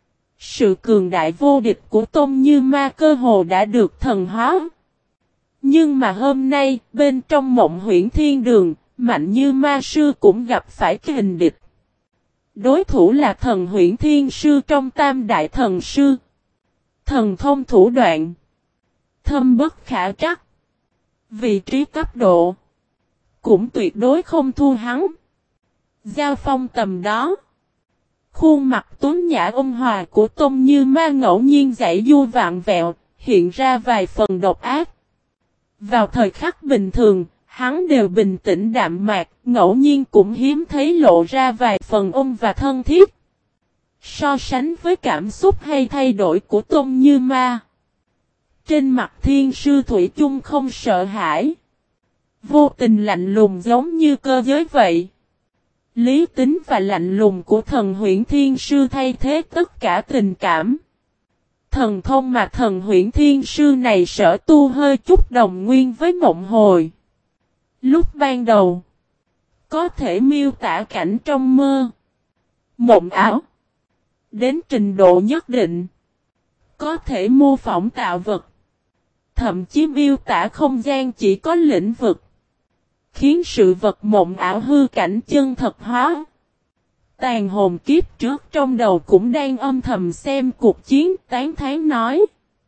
Sự cường đại vô địch của Tôn Như Ma cơ hồ đã được thần hóa. Nhưng mà hôm nay, bên trong Mộng Huyễn Thiên Đường, Mạnh Như Ma Sư cũng gặp phải kình địch. Đối thủ là Thần Huyễn Thiên Sư trong Tam Đại Thần Sư. Thần thông thủ đoạn. Thâm bất khả trắc. Vị trí cấp độ. Cũng tuyệt đối không thua hắn. Giao phong tầm đó. Khuôn mặt tuấn nhã ôn hòa của Tôn Như Ma ngẫu nhiên giãy giụa vạn vẹo, hiện ra vài phần độc ác. Vào thời khắc bình thường, hắn đều bình tĩnh đạm mạc, ngẫu nhiên cũng hiếm thấy lộ ra vài phần ôn và thân thiết. So sánh với cảm xúc hay thay đổi của Tôn Như Ma, trên mặt Thiên Sư Thủy chung không sợ hãi. Vô tình lạnh lùng giống như cơ giới vậy. Lý tính và lạnh lùng của Thần Huyễn Thiên Sư thay thế tất cả tình cảm. Thần thông mà Thần Huyễn Thiên Sư này sở tu hơi chút đồng nguyên với mộng hồi. Lúc ban đầu, có thể miêu tả cảnh trong mơ, mộng ảo. Đến trình độ nhất định, có thể mô phỏng tạo vật. Thậm chí miêu tả không gian chỉ có lĩnh vực. Khiến sự vật mộng ảo hư cảnh chân thật hóa. Tàn hồn kiếp trước trong đầu cũng đang âm thầm xem cuộc chiến, tán thán nói.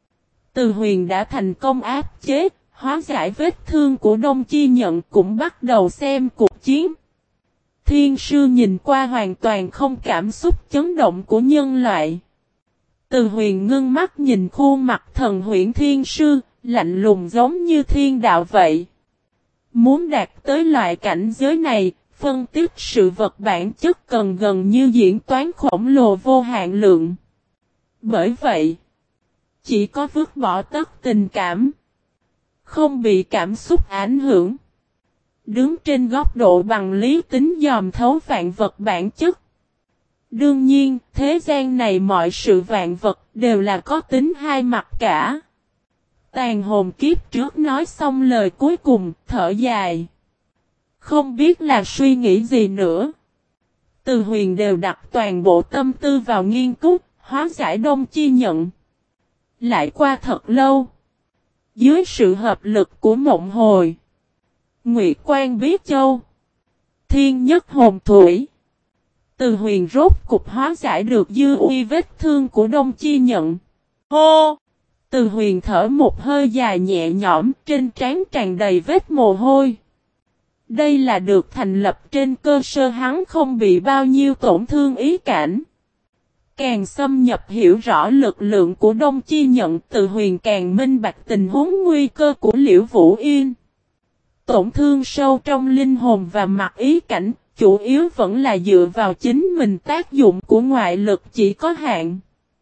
Từ Huyền đã thành công áp chế, hóa giải vết thương của Đông Chi Nhận, cũng bắt đầu xem cuộc chiến. Thiên Sư nhìn qua hoàn toàn không cảm xúc chấn động của nhân loại. Từ Huyền ngưng mắt nhìn khuôn mặt Thần Huyễn Thiên Sư, lạnh lùng giống như thiên đạo vậy. Muốn đạt tới loại cảnh giới này, phân tích sự vật bản chất cần gần như diễn toán khổng lồ vô hạn lượng. Bởi vậy, chỉ có vứt bỏ tất tình cảm, không bị cảm xúc ảnh hưởng. Đứng trên góc độ bằng lý tính dòm thấu vạn vật bản chất. Đương nhiên, thế gian này mọi sự vạn vật đều là có tính hai mặt cả. Tàn hồn kiếp trước nói xong lời cuối cùng, thở dài. Không biết là suy nghĩ gì nữa. Từ Huyền đều đặt toàn bộ tâm tư vào nghiên cứu, hóa giải Đông Chi Nhận. Lại qua thật lâu. Dưới sự hợp lực của Mộng Hồi, Nguyệt Quan Bí Châu, Thiên Nhất Hồn Thủy, Từ Huyền rốt cục hóa giải được dư uy vết thương của Đông Chi Nhận. Hô! Từ Huyền thở một hơi dài nhẹ nhõm, trên trán tràn đầy vết mồ hôi. Đây là được thành lập trên cơ sở hắn không bị bao nhiêu tổn thương ý cảnh. Càng xâm nhập hiểu rõ lực lượng của Đông Chi Nhận, Từ Huyền càng minh bạch tình huống nguy cơ của Liễu Vũ Yên. Tổn thương sâu trong linh hồn và mặt ý cảnh, chủ yếu vẫn là dựa vào chính mình, tác dụng của ngoại lực chỉ có hạn.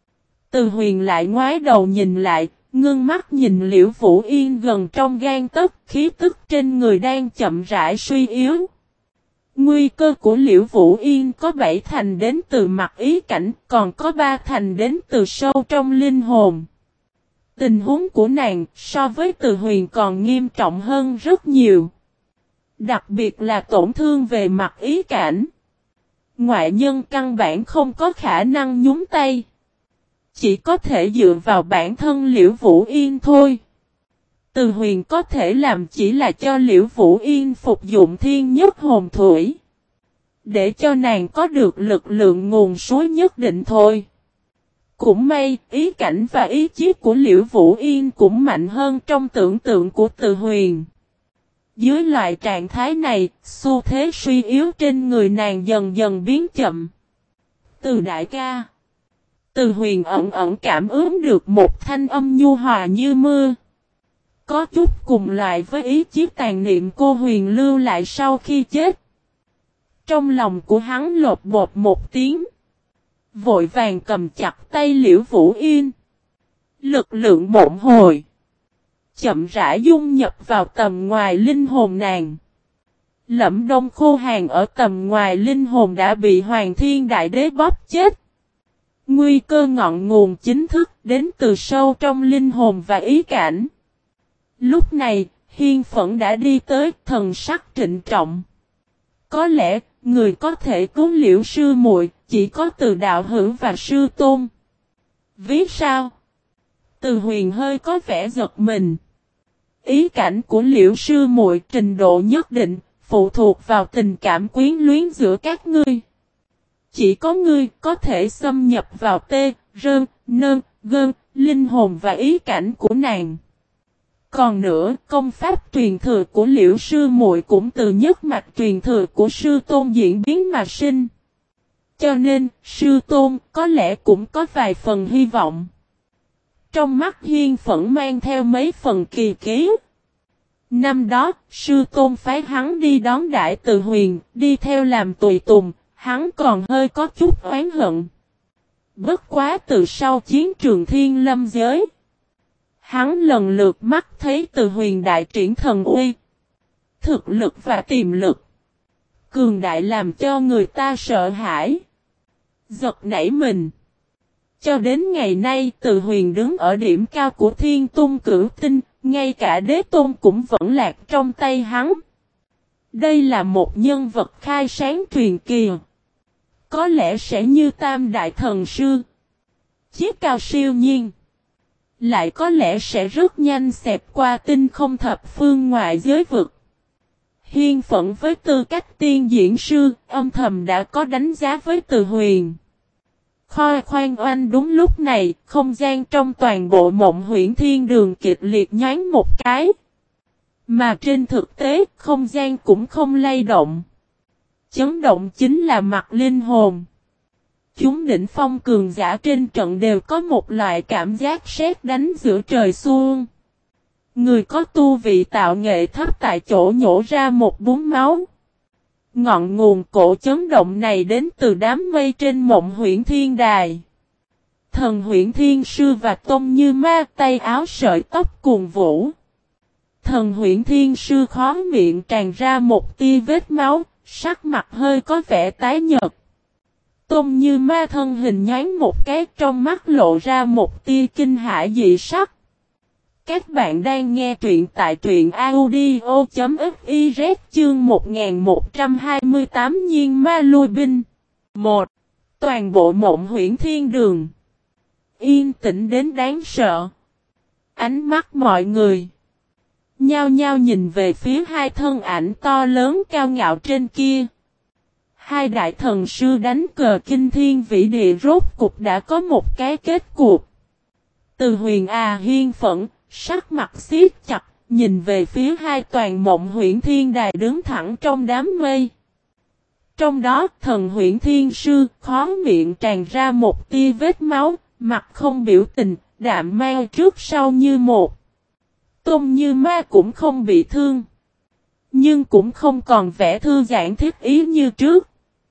Từ Huyền lại ngoái đầu nhìn lại, ngưng mắt nhìn Liễu Vũ Yên gần trong gan tấc, khí tức trên người đang chậm rãi suy yếu. Nguy cơ của Liễu Vũ Yên có bảy thành đến từ mặt ý cảnh, còn có ba thành đến từ sâu trong linh hồn. Tình huống của nàng so với Từ Huyền còn nghiêm trọng hơn rất nhiều. Đặc biệt là tổn thương về mặt ý cảnh. Ngoại nhân căn bản không có khả năng nhúng tay. Chỉ có thể dựa vào bản thân Liễu Vũ Yên thôi. Từ Huyền có thể làm chỉ là cho Liễu Vũ Yên phục dụng Thiên Nhất Hồn Thủy. Để cho nàng có được lực lượng nguồn suối nhất định thôi. Cũng may, ý cảnh và ý chí của Liễu Vũ Yên cũng mạnh hơn trong tưởng tượng của Từ Huyền. Dưới loại trạng thái này, xu thế suy yếu trên người nàng dần dần biến chậm. Từ đại ca. Từ Huyền ẩn ẩn cảm ứng được một thanh âm nhu hòa như mưa. Có chút cùng loại với ý chí tàn niệm cô Huyền lưu lại sau khi chết. Trong lòng của hắn lột bột một tiếng. Vội vàng cầm chặt tay Liễu Vũ Yên. Lực lượng mộng hồi. Chậm rãi dung nhập vào tầm ngoài linh hồn nàng. Lẫm Đông khô hàng ở tầm ngoài linh hồn đã bị Hoàng Thiên Đại Đế bóp chết. Nguy cơ ngọn nguồn chính thức đến từ sâu trong linh hồn và ý cảnh. Lúc này, Hiên Phẫn đã đi tới, thần sắc trịnh trọng. Có lẽ, người có thể cứu Liễu sư muội chỉ có Từ đạo hữu và sư tôn. Ví sao? Từ Huyền hơi có vẻ giật mình. Ý cảnh của Liễu sư muội trình độ nhất định, phụ thuộc vào tình cảm quyến luyến giữa các ngươi. Chỉ có ngươi có thể xâm nhập vào tê, rơn, nơn, gơn, linh hồn và ý cảnh của nàng. Còn nữa, công pháp truyền thừa của Liễu sư muội cũng từ nhất mạch truyền thừa của sư tôn diễn biến mà sinh. Cho nên, sư tôn có lẽ cũng có vài phần hy vọng. Trong mắt Hiên Phẫn mang theo mấy phần kỳ ký. Năm đó, sư tôn phái hắn đi đón Đại Từ Huyền, đi theo làm tùy tùng, hắn còn hơi có chút oán hận. Bất quá từ sau chiến trường Thiên Lâm giới. Hắn lần lượt mắt thấy Từ Huyền đại triển thần uy. Thực lực và tiềm lực. Cường đại làm cho người ta sợ hãi. Giật nảy mình. Cho đến ngày nay Từ Huyền đứng ở điểm cao của Thiên Tung Cửu Tinh, ngay cả Đế Tôn cũng vẫn lạc trong tay hắn. Đây là một nhân vật khai sáng truyền kỳ. Có lẽ sẽ như Tam Đại Thần Sư. Chiếc cao siêu nhiên. Lại có lẽ sẽ rất nhanh xẹp qua tinh không thập phương ngoại giới vực. Hiên Phẫn với tư cách tiên diễn sư, âm thầm đã có đánh giá với Từ Huyền. Khoi khoan oanh đúng lúc này, không gian trong toàn bộ Mộng Huyễn Thiên Đường kịch liệt nhoáng một cái. Mà trên thực tế, không gian cũng không lay động. Chấn động chính là mặt linh hồn. Chúng đỉnh phong cường giả trên trận đều có một loại cảm giác sét đánh giữa trời xuông. Người có tu vị tạo nghệ thấp tại chỗ nhổ ra một búng máu. Ngọn nguồn cổ chấn động này đến từ đám mây trên Mộng Huyễn Thiên Đài. Thần Huyễn Thiên Sư và Tôn Như Ma tay áo sợi tóc cuồng vũ. Thần Huyễn Thiên Sư khó miệng tràn ra một tia vết máu, sắc mặt hơi có vẻ tái nhợt. Tôn Như Ma thân hình nhoáng một cái, trong mắt lộ ra một tia kinh hãi dị sắc. Các bạn đang nghe truyện tại truyện audio.fiz chương một nghìn một trăm hai mươi tám Nhiên Ma Lui Binh. một. Toàn bộ Mộng Huyễn Thiên Đường. Yên tĩnh đến đáng sợ. Ánh mắt mọi người nhao nhao nhìn về phía hai thân ảnh to lớn cao ngạo trên kia. Hai đại thần sư đánh cờ kinh thiên vĩ địa rốt cục đã có một cái kết cuộc. Từ Huyền à Hiên Phẫn, sắc mặt siết chặt, nhìn về phía hai toàn Mộng Huyễn Thiên Đài đứng thẳng trong đám mây. Trong đó, thần Huyễn Thiên Sư khó miệng tràn ra một tia vết máu, mặt không biểu tình, đạm mau trước sau như một. Tôn Như Ma cũng không bị thương, nhưng cũng không còn vẻ thư giãn thiết ý như trước.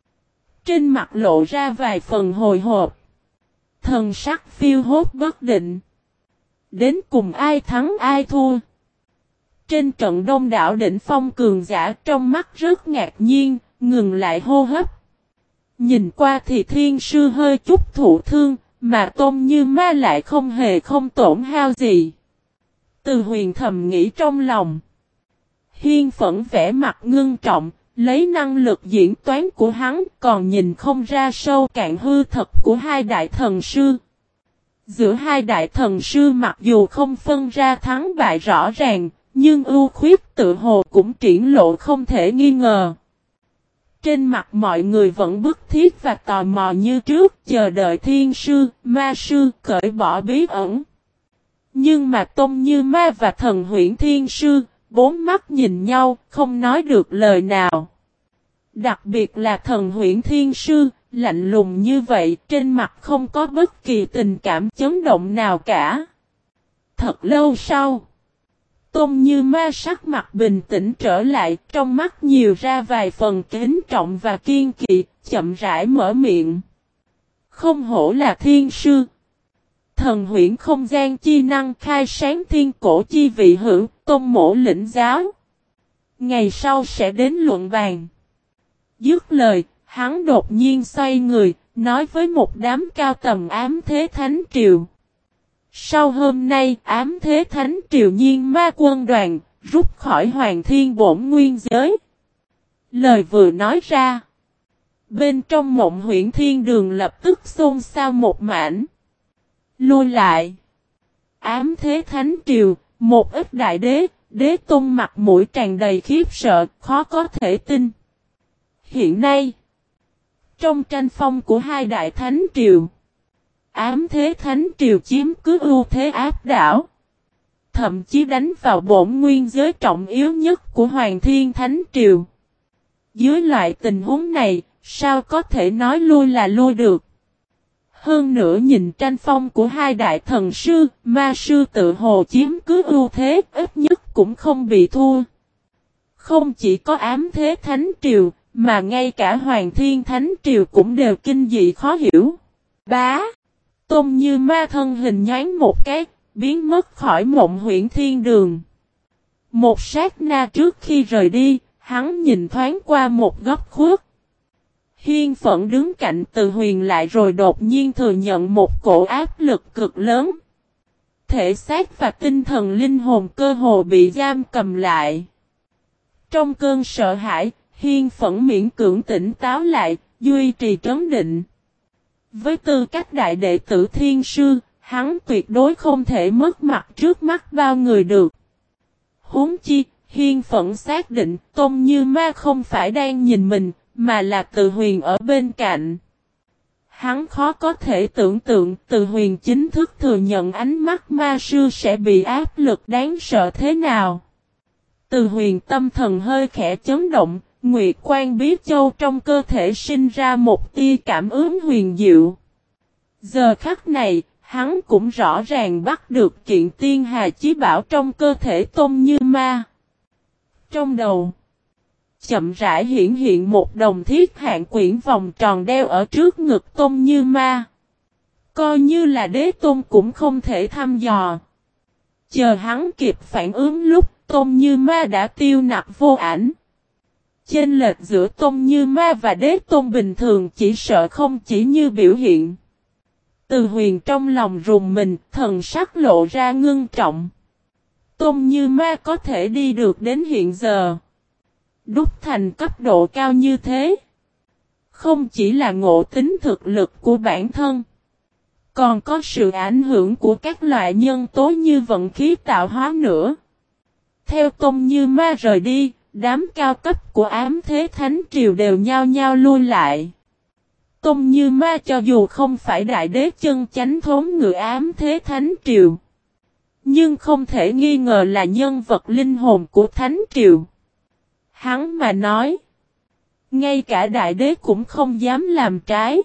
Trên mặt lộ ra vài phần hồi hộp. Thần sắc phiêu hốt bất định. Đến cùng ai thắng ai thua. Trên trận đông đảo đỉnh phong cường giả trong mắt rất ngạc nhiên, ngừng lại hô hấp. Nhìn qua thì Thiên Sư hơi chút thụ thương, mà Tôn Như Ma lại không hề không tổn hao gì. Từ Huyền thầm nghĩ trong lòng. Hiên Phẫn vẻ mặt ngưng trọng, lấy năng lực diễn toán của hắn còn nhìn không ra sâu cạn hư thật của hai đại thần sư. Giữa hai đại thần sư mặc dù không phân ra thắng bại rõ ràng, nhưng ưu khuyết tự hồ cũng triển lộ không thể nghi ngờ. Trên mặt mọi người vẫn bức thiết và tò mò như trước, chờ đợi thiên sư, ma sư cởi bỏ bí ẩn. Nhưng mà Tôn Như Ma và Thần Huyễn Thiên Sư, bốn mắt nhìn nhau, không nói được lời nào. Đặc biệt là Thần Huyễn Thiên Sư, lạnh lùng như vậy, trên mặt không có bất kỳ tình cảm chấn động nào cả. Thật lâu sau, Tôn Như Ma sắc mặt bình tĩnh trở lại, trong mắt nhiều ra vài phần kính trọng và kiên kỵ, chậm rãi mở miệng. Không hổ là thiên sư. Thần huyễn không gian chi năng khai sáng thiên cổ chi vị hữu, tôn mổ lĩnh giáo. Ngày sau sẽ đến luận bàn. Dứt lời, hắn đột nhiên xoay người, nói với một đám cao tầm ám thế thánh triều. Sau hôm nay, ám thế thánh triều nhiên ma quân đoàn, rút khỏi hoàng thiên bổn nguyên giới. Lời vừa nói ra. Bên trong mộng huyễn thiên đường lập tức xôn xao một mảnh. Lui lại. Ám thế thánh triều, một ít đại đế, đế tôn mặt mũi tràn đầy khiếp sợ, khó có thể tin. Hiện nay, trong tranh phong của hai đại thánh triều, ám thế thánh triều chiếm cứ ưu thế áp đảo. Thậm chí đánh vào bổn nguyên giới trọng yếu nhất của Hoàng Thiên Thánh Triều. Dưới loại tình huống này, sao có thể nói lui là lui được? Hơn nữa nhìn tranh phong của hai đại thần sư, ma sư tự hồ chiếm cứ ưu thế, ít nhất cũng không bị thua. Không chỉ có ám thế thánh triều, mà ngay cả Hoàng Thiên Thánh Triều cũng đều kinh dị khó hiểu. Bá! Tôn Như Ma thân hình nhoáng một cái, biến mất khỏi mộng huyễn thiên đường. Một sát na trước khi rời đi, hắn nhìn thoáng qua một góc khuất. Hiên Phẫn đứng cạnh Từ Huyền lại rồi đột nhiên thừa nhận một cổ áp lực cực lớn. Thể xác và tinh thần linh hồn cơ hồ bị giam cầm lại. Trong cơn sợ hãi, Hiên Phẫn miễn cưỡng tỉnh táo lại, duy trì trấn định. Với tư cách đại đệ tử thiên sư, hắn tuyệt đối không thể mất mặt trước mắt bao người được. Huống chi, Hiên Phẫn xác định Tôn Như Ma không phải đang nhìn mình, mà là Từ Huyền ở bên cạnh. Hắn khó có thể tưởng tượng Từ Huyền chính thức thừa nhận ánh mắt ma sư sẽ bị áp lực đáng sợ thế nào. Từ Huyền tâm thần hơi khẽ chấn động, Nguyệt Quan Bí Châu trong cơ thể sinh ra một tia cảm ứng huyền diệu. Giờ khắc này, hắn cũng rõ ràng bắt được kiện tiên hà chí bảo trong cơ thể Tôn Như Ma. Trong đầu, chậm rãi hiển hiện một đồng thiết hạng quyển vòng tròn đeo ở trước ngực Tôn Như Ma. Coi như là đế tôn cũng không thể thăm dò. Chờ hắn kịp phản ứng lúc Tôn Như Ma đã tiêu nặc vô ảnh. Chênh lệch giữa Tôn Như Ma và đế tôn bình thường chỉ sợ không chỉ như biểu hiện. Từ Huyền trong lòng rùng mình, thần sắc lộ ra ngưng trọng. Tôn Như Ma có thể đi được đến hiện giờ. Đúc thành cấp độ cao như thế. Không chỉ là ngộ tính thực lực của bản thân. Còn có sự ảnh hưởng của các loại nhân tố như vận khí tạo hóa nữa. Theo Tôn Như Ma rời đi, đám cao cấp của ám thế thánh triều đều nhao nhao lui lại. Tôn Như Ma cho dù không phải đại đế chân chánh thống ngự ám thế thánh triều. Nhưng không thể nghi ngờ là nhân vật linh hồn của thánh triều. Hắn mà nói. Ngay cả đại đế cũng không dám làm trái.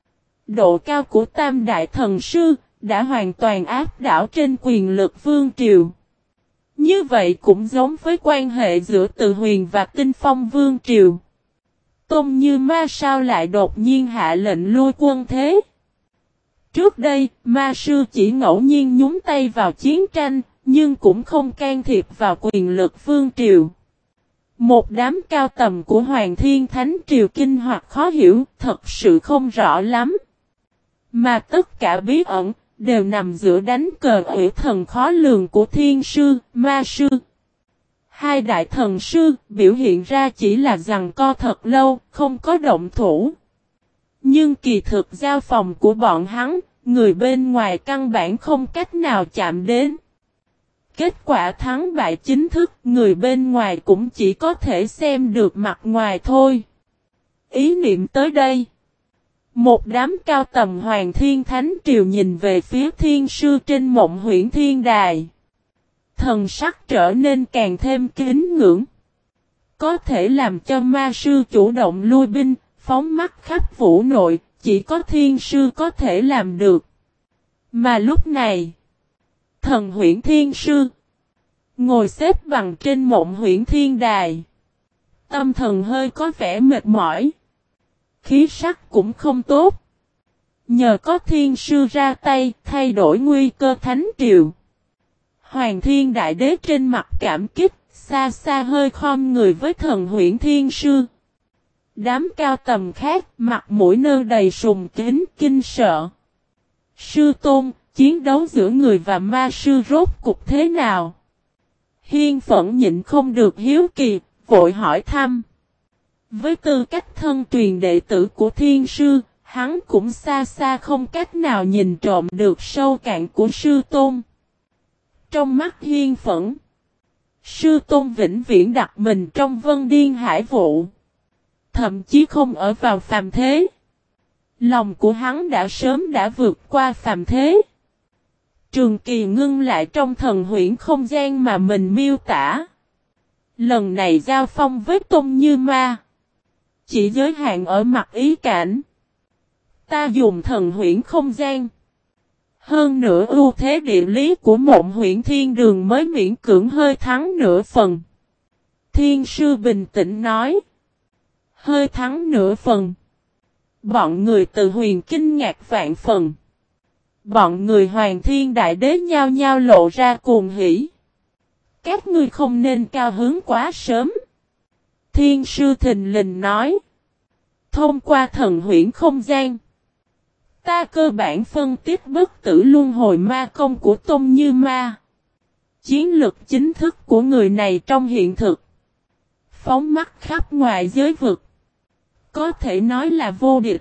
Độ cao của tam đại thần sư đã hoàn toàn áp đảo trên quyền lực vương triều. Như vậy cũng giống với quan hệ giữa Từ Huyền và Tinh Phong vương triều. Tôn Như Ma sao lại đột nhiên hạ lệnh lui quân thế? Trước đây, ma sư chỉ ngẫu nhiên nhúng tay vào chiến tranh, nhưng cũng không can thiệp vào quyền lực vương triều. Một đám cao tầm của Hoàng Thiên Thánh Triều kinh hoặc khó hiểu, thật sự không rõ lắm. Mà tất cả bí ẩn, đều nằm giữa đánh cờ ủy thần khó lường của thiên sư, ma sư. Hai đại thần sư biểu hiện ra chỉ là giằng co thật lâu, không có động thủ. Nhưng kỳ thực giao phòng của bọn hắn, người bên ngoài căn bản không cách nào chạm đến. Kết quả thắng bại chính thức, người bên ngoài cũng chỉ có thể xem được mặt ngoài thôi. Ý niệm tới đây. Một đám cao tầm Hoàng Thiên Thánh Triều nhìn về phía thiên sư trên Mộng Huyễn Thiên Đài. Thần sắc trở nên càng thêm kính ngưỡng. Có thể làm cho ma sư chủ động lui binh, phóng mắt khắp vũ nội, chỉ có thiên sư có thể làm được. Mà lúc này, thần Huyễn Thiên Sư ngồi xếp bằng trên Mộng Huyễn Thiên Đài. Tâm thần hơi có vẻ mệt mỏi. Khí sắc cũng không tốt. Nhờ có thiên sư ra tay thay đổi nguy cơ thánh triều. Hoàng Thiên Đại Đế trên mặt cảm kích, xa xa hơi khom người với thần Huyễn Thiên Sư. Đám cao tầm khác, mặt mũi nơ đầy sùng kính kinh sợ. Sư tôn, chiến đấu giữa người và ma sư rốt cục thế nào? Hiên Phẫn nhịn không được hiếu kỳ, vội hỏi thăm. Với tư cách thân truyền đệ tử của thiên sư, hắn cũng xa xa không cách nào nhìn trộm được sâu cạn của sư tôn. Trong mắt Hiên Phẫn, sư tôn vĩnh viễn đặt mình trong vân điên hải vụ. Thậm chí không ở vào phàm thế. Lòng của hắn đã sớm đã vượt qua phàm thế. Trường Kỳ ngưng lại trong thần huyễn không gian mà mình miêu tả. Lần này giao phong với Tôn Như Ma chỉ giới hạn ở mặt ý cảnh. Ta dùng thần huyễn không gian. Hơn nữa ưu thế địa lý của Mộng Huyễn Thiên Đường mới miễn cưỡng hơi thắng nửa phần. Thiên sư bình tĩnh nói. Hơi thắng nửa phần. Bọn người từ Huyền kinh ngạc vạn phần. Bọn người Hoàng Thiên Đại Đế nhao nhao lộ ra cuồng hỉ. Các ngươi không nên cao hứng quá sớm. Thiên sư thình lình nói. Thông qua thần huyễn không gian, ta cơ bản phân tích bất tử luân hồi ma công của Tôn Như Ma. Chiến lực chính thức của người này trong hiện thực. Phóng mắt khắp ngoài giới vực. Có thể nói là vô địch.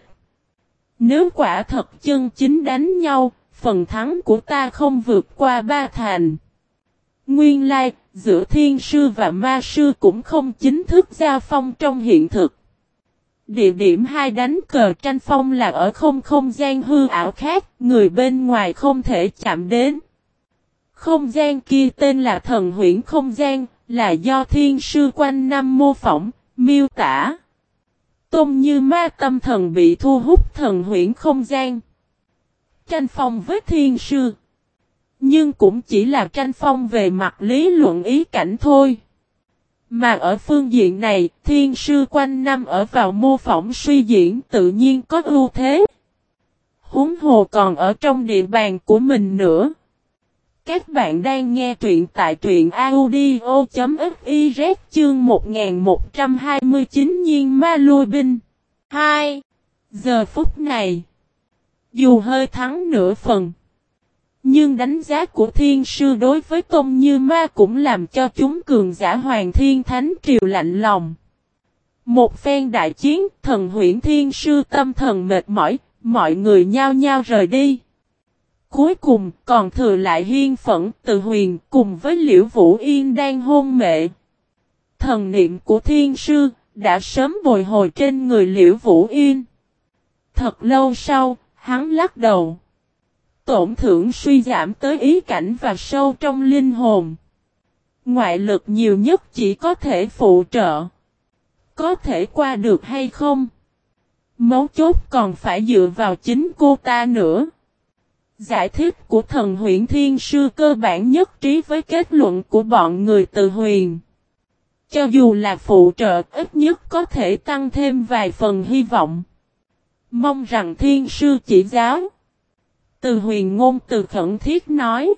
Nếu quả thật chân chính đánh nhau, phần thắng của ta không vượt qua ba thành. Nguyên lai, giữa thiên sư và ma sư cũng không chính thức giao phong trong hiện thực. Địa điểm hai đánh cờ tranh phong là ở không không gian hư ảo khác, người bên ngoài không thể chạm đến. Không gian kia tên là thần huyễn không gian, là do thiên sư quanh năm mô phỏng, miêu tả. Tôn Như Ma tâm thần bị thu hút thần huyễn không gian. Tranh phong với thiên sư. Nhưng cũng chỉ là tranh phong về mặt lý luận ý cảnh thôi. Mà ở phương diện này, thiên sư quanh năm ở vào mô phỏng suy diễn tự nhiên có ưu thế. Huống hồ còn ở trong địa bàn của mình nữa. Các bạn đang nghe truyện tại truyện audio.fiz chương một nghìn một trăm hai mươi chín Nhiên Ma Lui Binh. hai. Giờ phút này, dù hơi thắng nửa phần, nhưng đánh giá của thiên sư đối với Tôn Như Ma cũng làm cho chúng cường giả Hoàng Thiên Thánh Triều lạnh lòng. Một phen đại chiến, thần huyễn thiên sư tâm thần mệt mỏi, mọi người nhao nhao rời đi. Cuối cùng còn thừa lại Hiên Phẫn, Từ Huyền cùng với Liễu Vũ Yên đang hôn mê. Thần niệm của thiên sư đã sớm bồi hồi trên người Liễu Vũ Yên. Thật lâu sau, hắn lắc đầu. Tổn thương suy giảm tới ý cảnh và sâu trong linh hồn. Ngoại lực nhiều nhất chỉ có thể phụ trợ. Có thể qua được hay không? Mấu chốt còn phải dựa vào chính cô ta nữa. Giải thích của thần huyễn thiên sư cơ bản nhất trí với kết luận của bọn người Từ Huyền. Cho dù là phụ trợ, ít nhất có thể tăng thêm vài phần hy vọng. Mong rằng thiên sư chỉ giáo. Từ Huyền ngôn từ khẩn thiết nói.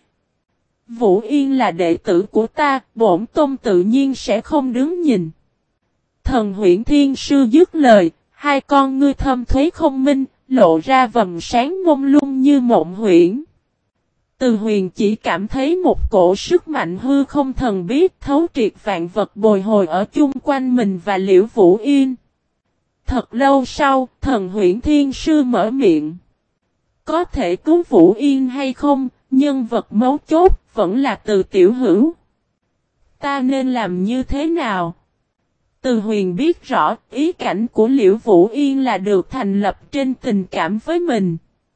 Vũ Yên là đệ tử của ta, bổn tôn tự nhiên sẽ không đứng nhìn. Thần huyễn thiên sư dứt lời, hai con ngươi thâm thuế không minh, lộ ra vầng sáng mông lung như mộng huyễn. Từ Huyền chỉ cảm thấy một cổ sức mạnh hư không thần biết thấu triệt vạn vật bồi hồi ở chung quanh mình và Liễu Vũ Yên. Thật lâu sau, thần huyễn thiên sư mở miệng. Có thể cứu Vũ Yên hay không, nhân vật mấu chốt vẫn là Từ tiểu hữu. Ta nên làm như thế nào? Từ Huyền biết rõ ý cảnh của Liễu Vũ Yên là được thành lập trên tình cảm với mình.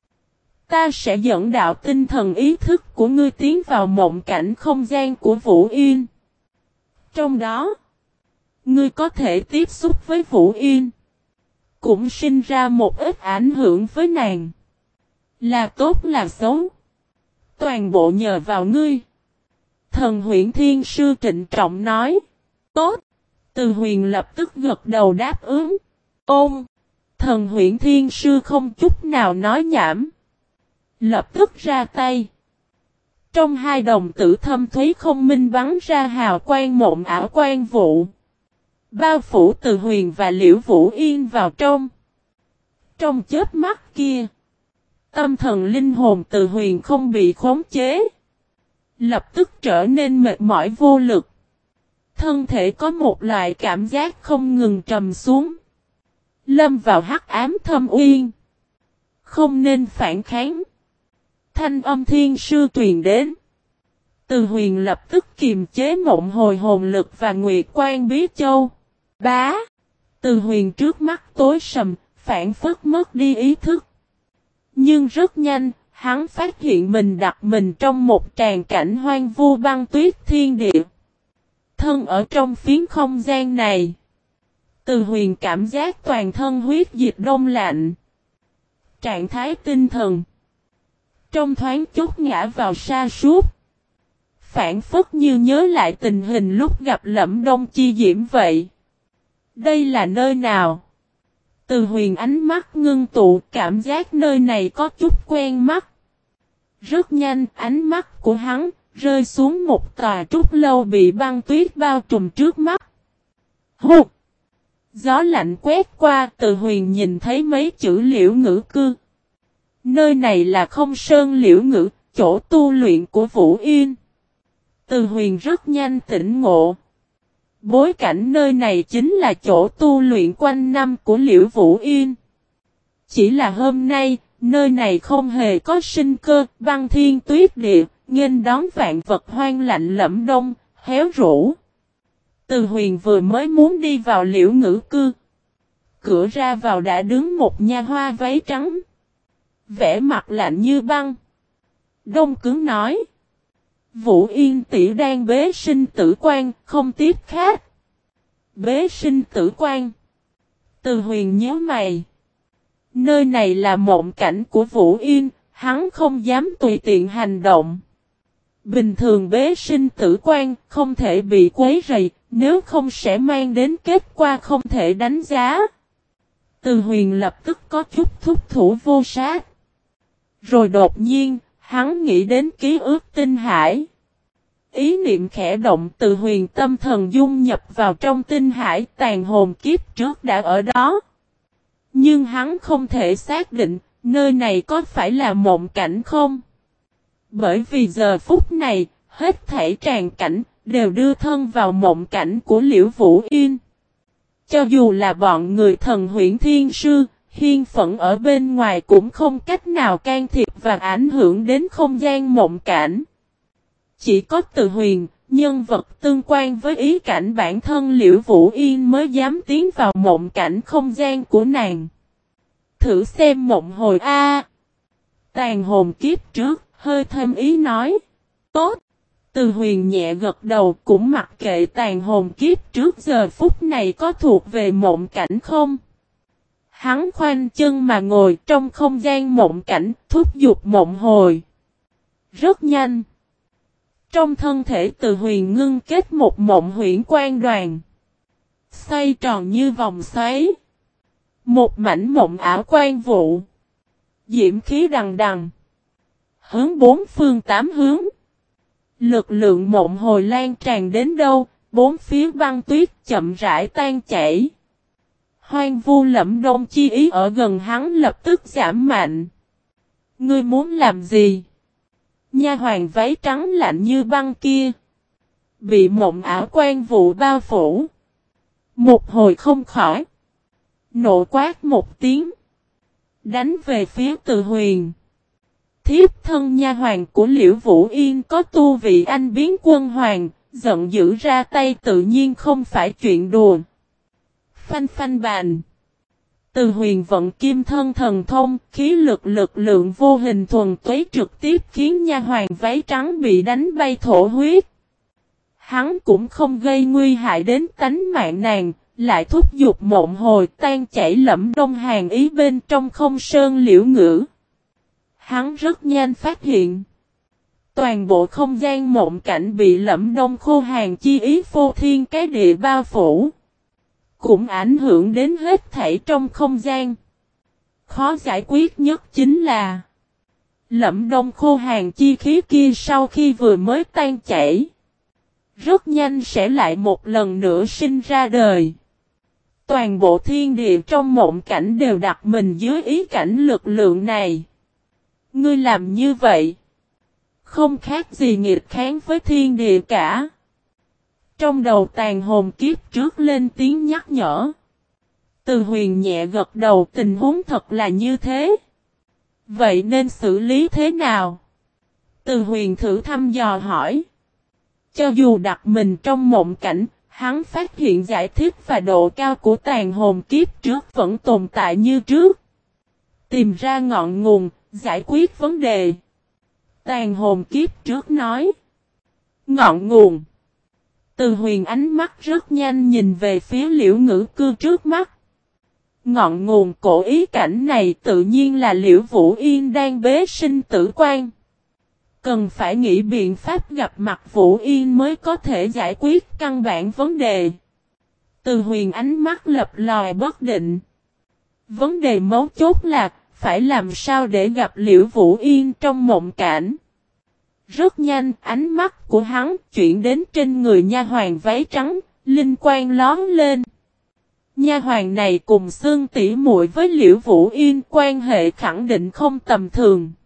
Ta sẽ dẫn đạo tinh thần ý thức của ngươi tiến vào mộng cảnh không gian của Vũ Yên. Trong đó, ngươi có thể tiếp xúc với Vũ Yên. Cũng sinh ra một ít ảnh hưởng với nàng. Là tốt là xấu. Toàn bộ nhờ vào ngươi. Thần Huyễn Thiên Sư trịnh trọng nói. Tốt. Từ Huyền lập tức gật đầu đáp ứng. Ôm. Thần Huyễn Thiên Sư không chút nào nói nhảm. Lập tức ra tay. Trong hai đồng tử thâm thúy không minh bắn ra hào quang mộng ảo quang vụ. Bao phủ Từ Huyền và Liễu Vũ Yên vào trong. Trong chớp mắt kia. Tâm thần linh hồn Từ Huyền không bị khống chế. Lập tức trở nên mệt mỏi vô lực. Thân thể có một loại cảm giác không ngừng trầm xuống. Lâm vào hắc ám thâm uyên. Không nên phản kháng. Thanh âm thiên sư truyền đến. Từ Huyền lập tức kiềm chế mộng hồi hồn lực và nguyệt quan bí châu. Bá. Từ Huyền trước mắt tối sầm, phản phất mất đi ý thức. Nhưng rất nhanh, hắn phát hiện mình đặt mình trong một tràng cảnh hoang vu băng tuyết thiên địa. Thân ở trong phiến không gian này. Từ Huyền cảm giác toàn thân huyết dịch đông lạnh. Trạng thái tinh thần. Trong thoáng chốc ngã vào sa sút. Phản phất như nhớ lại tình hình lúc gặp Lẫm Đông Chi Diễm vậy. Đây là nơi nào? Từ Huyền ánh mắt ngưng tụ, cảm giác nơi này có chút quen mắt. Rất nhanh ánh mắt của hắn rơi xuống một tòa trúc lâu bị băng tuyết bao trùm trước mắt. Hụt! Gió lạnh quét qua, Từ Huyền nhìn thấy mấy chữ Liễu Ngữ Cư. Nơi này là Không Sơn Liễu Ngữ, chỗ tu luyện của Vũ Yên. Từ Huyền rất nhanh tỉnh ngộ. Bối cảnh nơi này chính là chỗ tu luyện quanh năm của Liễu Vũ Yên. Chỉ là hôm nay, nơi này không hề có sinh cơ, băng thiên tuyết địa, nghênh đón vạn vật hoang lạnh lẫm đông, héo rũ. Từ Huyền vừa mới muốn đi vào Liễu Ngữ Cư. Cửa ra vào đã đứng một nha hoa váy trắng. Vẻ mặt lạnh như băng. Đông cứng nói. Vũ Yên tỷ đang bế sinh tử quan, không tiếp khách. Bế sinh tử quan. Từ Huyền nhớ mày. Nơi này là mộng cảnh của Vũ Yên, hắn không dám tùy tiện hành động. Bình thường bế sinh tử quan không thể bị quấy rầy, nếu không sẽ mang đến kết quả không thể đánh giá. Từ Huyền lập tức có chút thúc thủ vô sát. Rồi đột nhiên, hắn nghĩ đến ký ức tinh hải. Ý niệm khẽ động, Từ Huyền tâm thần dung nhập vào trong tinh hải, tàn hồn kiếp trước đã ở đó. Nhưng hắn không thể xác định, nơi này có phải là mộng cảnh không? Bởi vì giờ phút này, hết thảy tràn cảnh, đều đưa thân vào mộng cảnh của Liễu Vũ Yên. Cho dù là bọn người Thần Huyễn Thiên Sư, hiên phẫn ở bên ngoài cũng không cách nào can thiệp và ảnh hưởng đến không gian mộng cảnh. Chỉ có Từ Huyền, nhân vật tương quan với ý cảnh bản thân Liễu Vũ Yên mới dám tiến vào mộng cảnh không gian của nàng. Thử xem mộng hồi A. Tàn hồn kiếp trước, hơi thêm ý nói. Tốt. Từ Huyền nhẹ gật đầu, cũng mặc kệ tàn hồn kiếp trước giờ phút này có thuộc về mộng cảnh không. Hắn khoanh chân mà ngồi trong không gian mộng cảnh, thúc giục mộng hồi. Rất nhanh. Trong thân thể Từ Huyền ngưng kết một mộng huyễn quan đoàn. Xoay tròn như vòng xoáy. Một mảnh mộng ảo quan vụ. Diễm khí đằng đằng. Hướng bốn phương tám hướng. Lực lượng mộng hồi lan tràn đến đâu, bốn phía băng tuyết chậm rãi tan chảy. Hoang vu Lẫm Đông chi ý ở gần hắn lập tức giảm mạnh. Ngươi muốn làm gì? Nha hoàn váy trắng lạnh như băng kia. Bị mộng ảo quan vụ bao phủ. Một hồi không khỏi. Nộ quát một tiếng. Đánh về phía Từ Huyền. Thiếp thân nha hoàn của Liễu Vũ Yên có tu vị anh biến quân hoàng. Giận dữ ra tay tự nhiên không phải chuyện đùa. phanh phanh bàn. Từ Huyền vận kim thân thần thông, khí lực lực lượng vô hình thuần túy trực tiếp khiến nha hoàn váy trắng bị đánh bay thổ huyết. Hắn cũng không gây nguy hại đến tánh mạng nàng, lại thúc giục mộng hồi tan chảy Lẫm Đông hàn ý bên trong không sơn liễu ngữ. Hắn rất nhanh phát hiện. Toàn bộ không gian mộng cảnh bị Lẫm Đông khô hàn chi ý phô thiên cái địa bao phủ. Cũng ảnh hưởng đến hết thảy trong không gian. Khó giải quyết nhất chính là Lẫm Đông khô hàn chi khí kia sau khi vừa mới tan chảy, rất nhanh sẽ lại một lần nữa sinh ra đời. Toàn bộ thiên địa trong mộng cảnh đều đặt mình dưới ý cảnh lực lượng này. Ngươi làm như vậy, không khác gì nghịch kháng với thiên địa cả. Trong đầu Tàn hồn kiếp trước lên tiếng nhắc nhở. Từ Huyền nhẹ gật đầu, tình huống thật là như thế. Vậy nên xử lý thế nào? Từ Huyền thử thăm dò hỏi. Cho dù đặt mình trong mộng cảnh, hắn phát hiện giải thích và độ cao của Tàn hồn kiếp trước vẫn tồn tại như trước. Tìm ra ngọn nguồn, giải quyết vấn đề. Tàn hồn kiếp trước nói. Ngọn nguồn. Từ Huyền ánh mắt rất nhanh nhìn về phía Liễu Ngữ Cư trước mắt. Ngọn nguồn cổ ý cảnh này tự nhiên là Liễu Vũ Yên đang bế sinh tử quan. Cần phải nghĩ biện pháp gặp mặt Vũ Yên mới có thể giải quyết căn bản vấn đề. Từ Huyền ánh mắt lập lòi bất định. Vấn đề mấu chốt là phải làm sao để gặp Liễu Vũ Yên trong mộng cảnh. Rất nhanh, ánh mắt của hắn chuyển đến trên người nha hoàn váy trắng, linh quang lóm lên. Nha hoàn này cùng xương tỉ muội với Liễu Vũ Yên, quan hệ khẳng định không tầm thường.